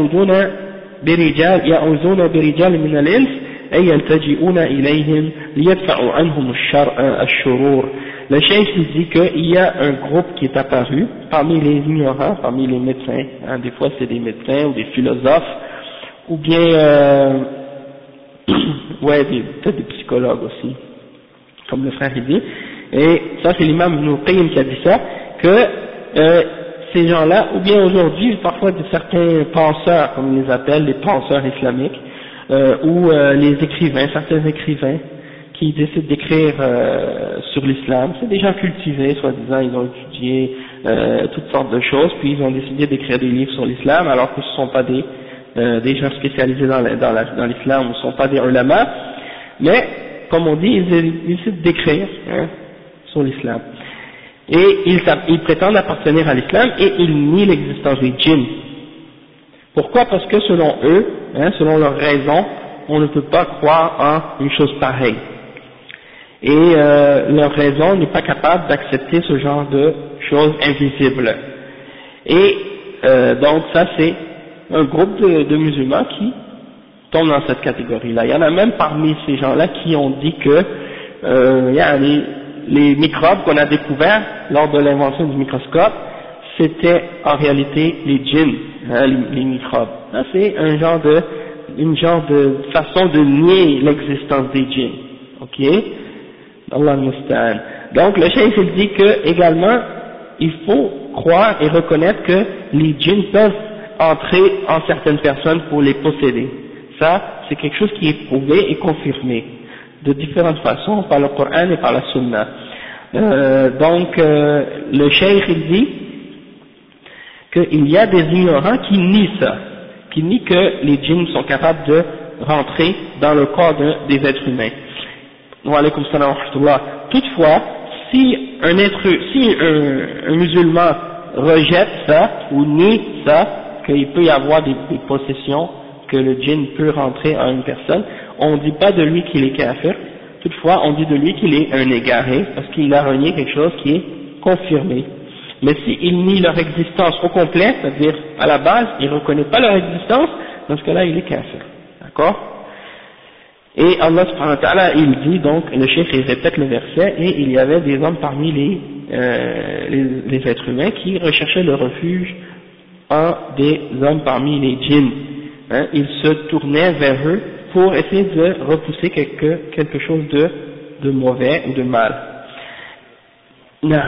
يعوذون برجال من الإنس أي يلتجئون إليهم ليدفعوا عنهم الشرور. Le cheikh dit qu'il y a un groupe qui est apparu parmi les ignorants, parmi les médecins, hein, des fois c'est des médecins ou des philosophes, ou bien ouais, peut-être des psychologues aussi, comme le frère il dit, et ça c'est l'imam Ibn Qayyim qui a dit ça, que ces gens-là, ou bien aujourd'hui parfois de certains penseurs, comme ils les appellent, les penseurs islamiques, ou les écrivains, certains écrivains, qui décident d'écrire sur l'islam, c'est des gens cultivés, soi-disant, ils ont étudié toutes sortes de choses, puis ils ont décidé d'écrire des livres sur l'islam, alors que ce ne sont pas des gens spécialisés dans l'islam, ou ne sont pas des ulama, mais, comme on dit, ils décident d'écrire sur l'islam. Et ils prétendent appartenir à l'islam, et ils nient l'existence des djinns. Pourquoi? Parce que selon eux, selon leur raison, on ne peut pas croire en une chose pareille. Et leur raison n'est pas capable d'accepter ce genre de choses invisibles. Et donc ça c'est un groupe de musulmans qui tombent dans cette catégorie-là. Il y en a même parmi ces gens-là qui ont dit que les microbes qu'on a découverts lors de l'invention du microscope, c'était en réalité les djinns, les microbes. Ça c'est une genre de façon de nier l'existence des djinns. Ok? Allah al-Musta'an. Donc le cheikh il dit que également il faut croire et reconnaître que les djinns peuvent entrer en certaines personnes pour les posséder. Ça c'est quelque chose qui est prouvé et confirmé de différentes façons par le Coran et par la Sunna. Donc le cheikh il dit qu'il y a des ignorants qui nient ça, qui nient que les djinns sont capables de rentrer dans le corps des êtres humains. Wa alaykum salam wa rahmatullah. Toutefois, si un musulman rejette ça ou nie ça, qu'il peut y avoir des possessions, que le djinn peut rentrer en une personne, on ne dit pas de lui qu'il est kafir. Toutefois, on dit de lui qu'il est un égaré parce qu'il a renié quelque chose qui est confirmé. Mais s'il nie leur existence au complet, c'est-à-dire à la base, il ne reconnaît pas leur existence, dans ce cas-là, il est kafir. D'accord? Et Allah subhanahu wa ta'ala, il dit donc, le cheikh il répète le verset, et il y avait des hommes parmi les êtres humains qui recherchaient le refuge en des hommes parmi les djinns. Ils se tournaient vers eux pour essayer de repousser quelque chose de mauvais ou de mal. Non.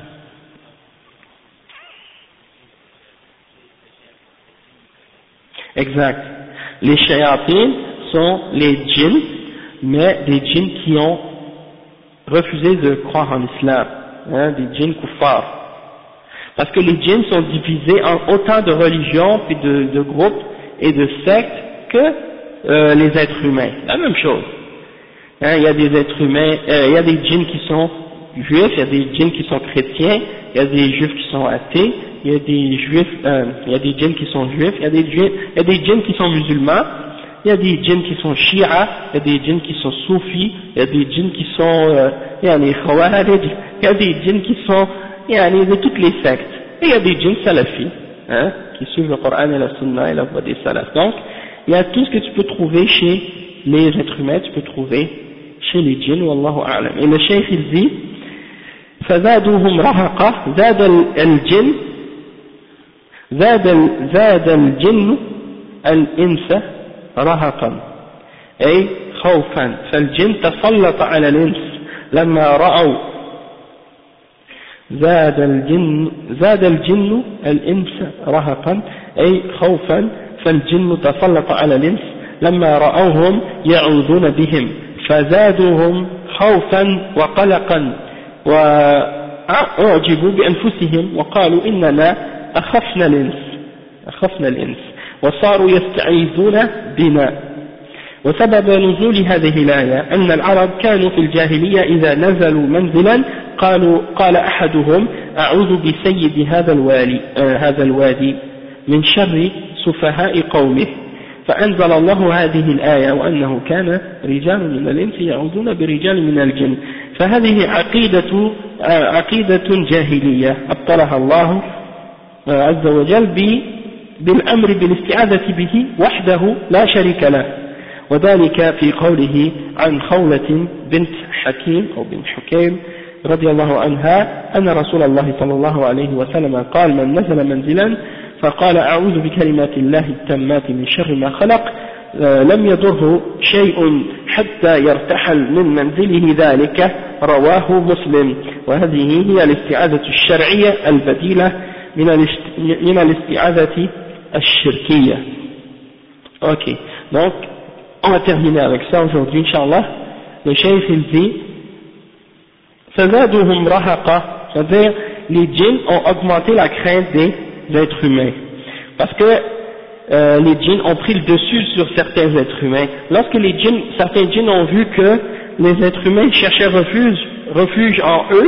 Exact. Les shayatines sont les djinns, mais des djinns qui ont refusé de croire en l'islam, des djinns kuffar. Parce que les djinns sont divisés en autant de religions, puis de groupes et de sectes que les êtres humains. La même chose. Il y a des êtres humains, il y a des djinns qui sont juifs, il y a des djinns qui sont chrétiens, il y a des juifs qui sont athées, il y a des juifs, il y a des djinns qui sont juifs, il y a des djinns qui sont musulmans, il y a des djinns qui sont chiites, il y a des djinns qui sont soufis, il y a des djinns qui sont il y a des djinns qui sont de toutes les sectes, et il y a des djinns salafis, qui suivent le Coran et la Sunna et la voie des salafs. Donc il y a tout ce que tu peux trouver chez les êtres humains, tu peux trouver chez les djinns, wallahu a'lam. Et le cheikh il dit فزادوهم رهقة زاد الجن الإنس رهقا أي خوفا فالجن تسلط على الإنس لما رأوا زاد الجن الإنس رهقا أي خوفا فالجن تسلط على الإنس لما رأوهم يعوذون بهم فزادوهم خوفا وقلقا وأعجبوا بأنفسهم وقالوا إننا أخفنا الإنس وصاروا يستعيذون بنا. وسبب نزول هذه الآية أن العرب كانوا في الجاهلية إذا نزلوا منزلا قال أحدهم أعوذ بسيد هذا الوادي من شر سفهاء قومه فأنزل الله هذه الآية وأنه كان رجال من الإنس يعوذون برجال من الجن. فهذه عقيدة جاهلية أبطلها الله عز وجل بالأمر بالاستعاذة به وحده لا شريك له، وذلك في قوله عن خولة بنت حكيم أو بنت حكيم رضي الله عنها أن رسول الله صلى الله عليه وسلم قال من نزل منزلا فقال أعوذ بكلمات الله التامات من شر ما خلق لم يضره شيء حتى يرتحل من منزله ذلك رواه مسلم. وهذه هي الاستعاذة الشرعية البديلة من الاستعاذة الشركية. Ok, donc on va terminer avec ça aujourd'hui, Inch'Allah. Le cheikh il dit فزادوهم رهقة, c'est-à-dire les djinns ont augmenté la crainte des êtres humains parce que les djinns ont pris le dessus sur certains êtres humains. Lorsque certains djinns ont vu que les êtres humains cherchaient refuge en eux,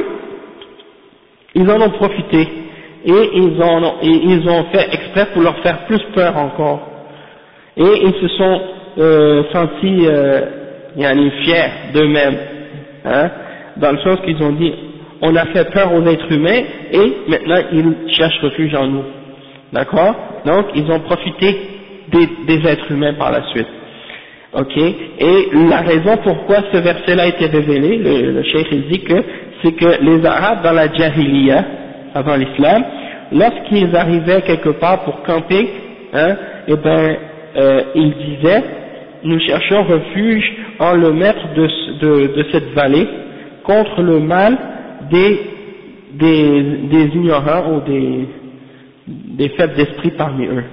ils en ont profité et ils ont fait exprès pour leur faire plus peur encore, et ils se sont sentis fiers d'eux-mêmes, hein, dans le sens qu'ils ont dit on a fait peur aux êtres humains et maintenant ils cherchent refuge en nous, d'accord? Donc ils ont profité des êtres humains par la suite, ok? Et la raison pourquoi ce verset-là a été révélé, le cheikh il dit que c'est que les Arabes dans la Jahiliya, avant l'islam, lorsqu'ils arrivaient quelque part pour camper, hein, ils disaient nous cherchons refuge en le maître de cette vallée contre le mal des ignorants ou des faibles d'esprit parmi eux,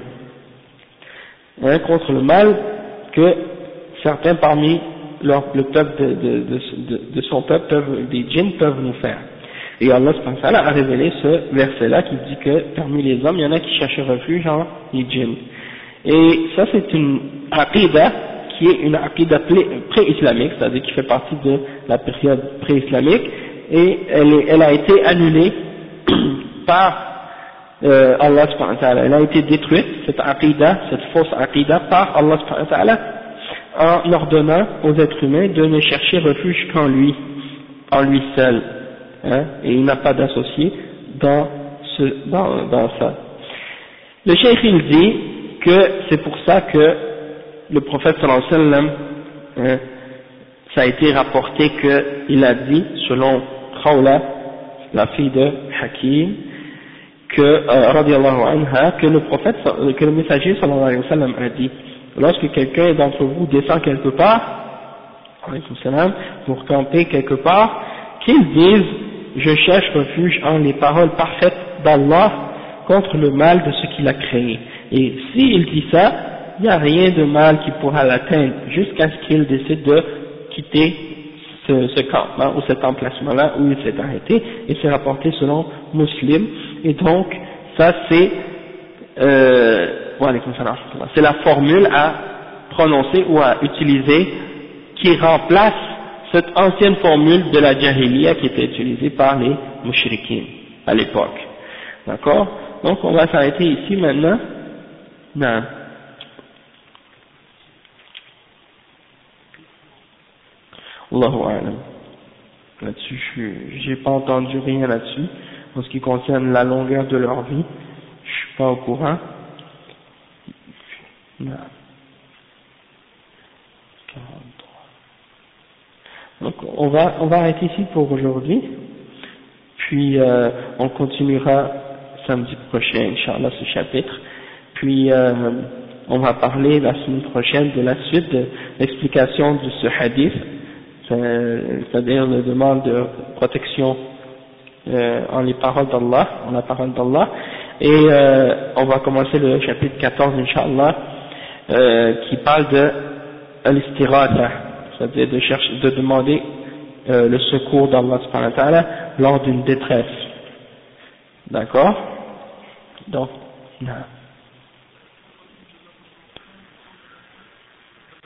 hein, contre le mal que certains parmi le peuple de son peuple, des djinns, peuvent nous faire. Et Allah subhanahu wa ta'ala a révélé ce verset-là qui dit que parmi les hommes, il y en a qui cherchent refuge en les djinns. Et ça c'est une aqidah qui est une aqidah pré-islamique, c'est-à-dire qui fait partie de la période pré-islamique, et elle a été annulée par Allah subhanahu wa ta'ala. Elle a été détruite, cette aqidah, cette fausse aqidah, par Allah subhanahu wa ta'ala, en ordonnant aux êtres humains de ne chercher refuge qu'en lui, en lui seul, hein, et il n'a pas d'associé dans ça. Le cheikh il dit que c'est pour ça que le prophète sallallahu alayhi wa sallam, hein, ça a été rapporté qu'il a dit, selon Khawla, la fille de Hakim, radiallahu anha, que le messager sallallahu alayhi wa sallam a dit, lorsque quelqu'un d'entre vous descend quelque part, pour camper quelque part, qu'il dise je cherche refuge en les paroles parfaites d'Allah contre le mal de ce qu'il a créé. Et s'il dit ça, il n'y a rien de mal qui pourra l'atteindre jusqu'à ce qu'il décide de quitter ce campement ou cet emplacement-là où il s'est arrêté, et c'est rapporté selon Muslim. Et donc ça c'est la formule à prononcer ou à utiliser qui remplace cette ancienne formule de la Jahiliya qui était utilisée par les Mushrikeen à l'époque. D'accord? Donc on va s'arrêter ici maintenant. Non. Allahu a'lam. Là-dessus, j'ai pas entendu rien là-dessus. En ce qui concerne la longueur de leur vie, je suis pas au courant. Non. 43. Donc on va arrêter ici pour aujourd'hui. puis on continuera samedi prochain, Inch'Allah, ce chapitre, puis on va parler la semaine prochaine de la suite de l'explication de ce hadith, c'est-à-dire la demande de protection en les paroles d'Allah, en la parole d'Allah, et on va commencer le chapitre 14, Inch'Allah, qui parle de al-istighatha, c'est-à-dire de demander le secours d'Allah subhanahu wa ta'ala lors d'une détresse. D'accord? Donc, non.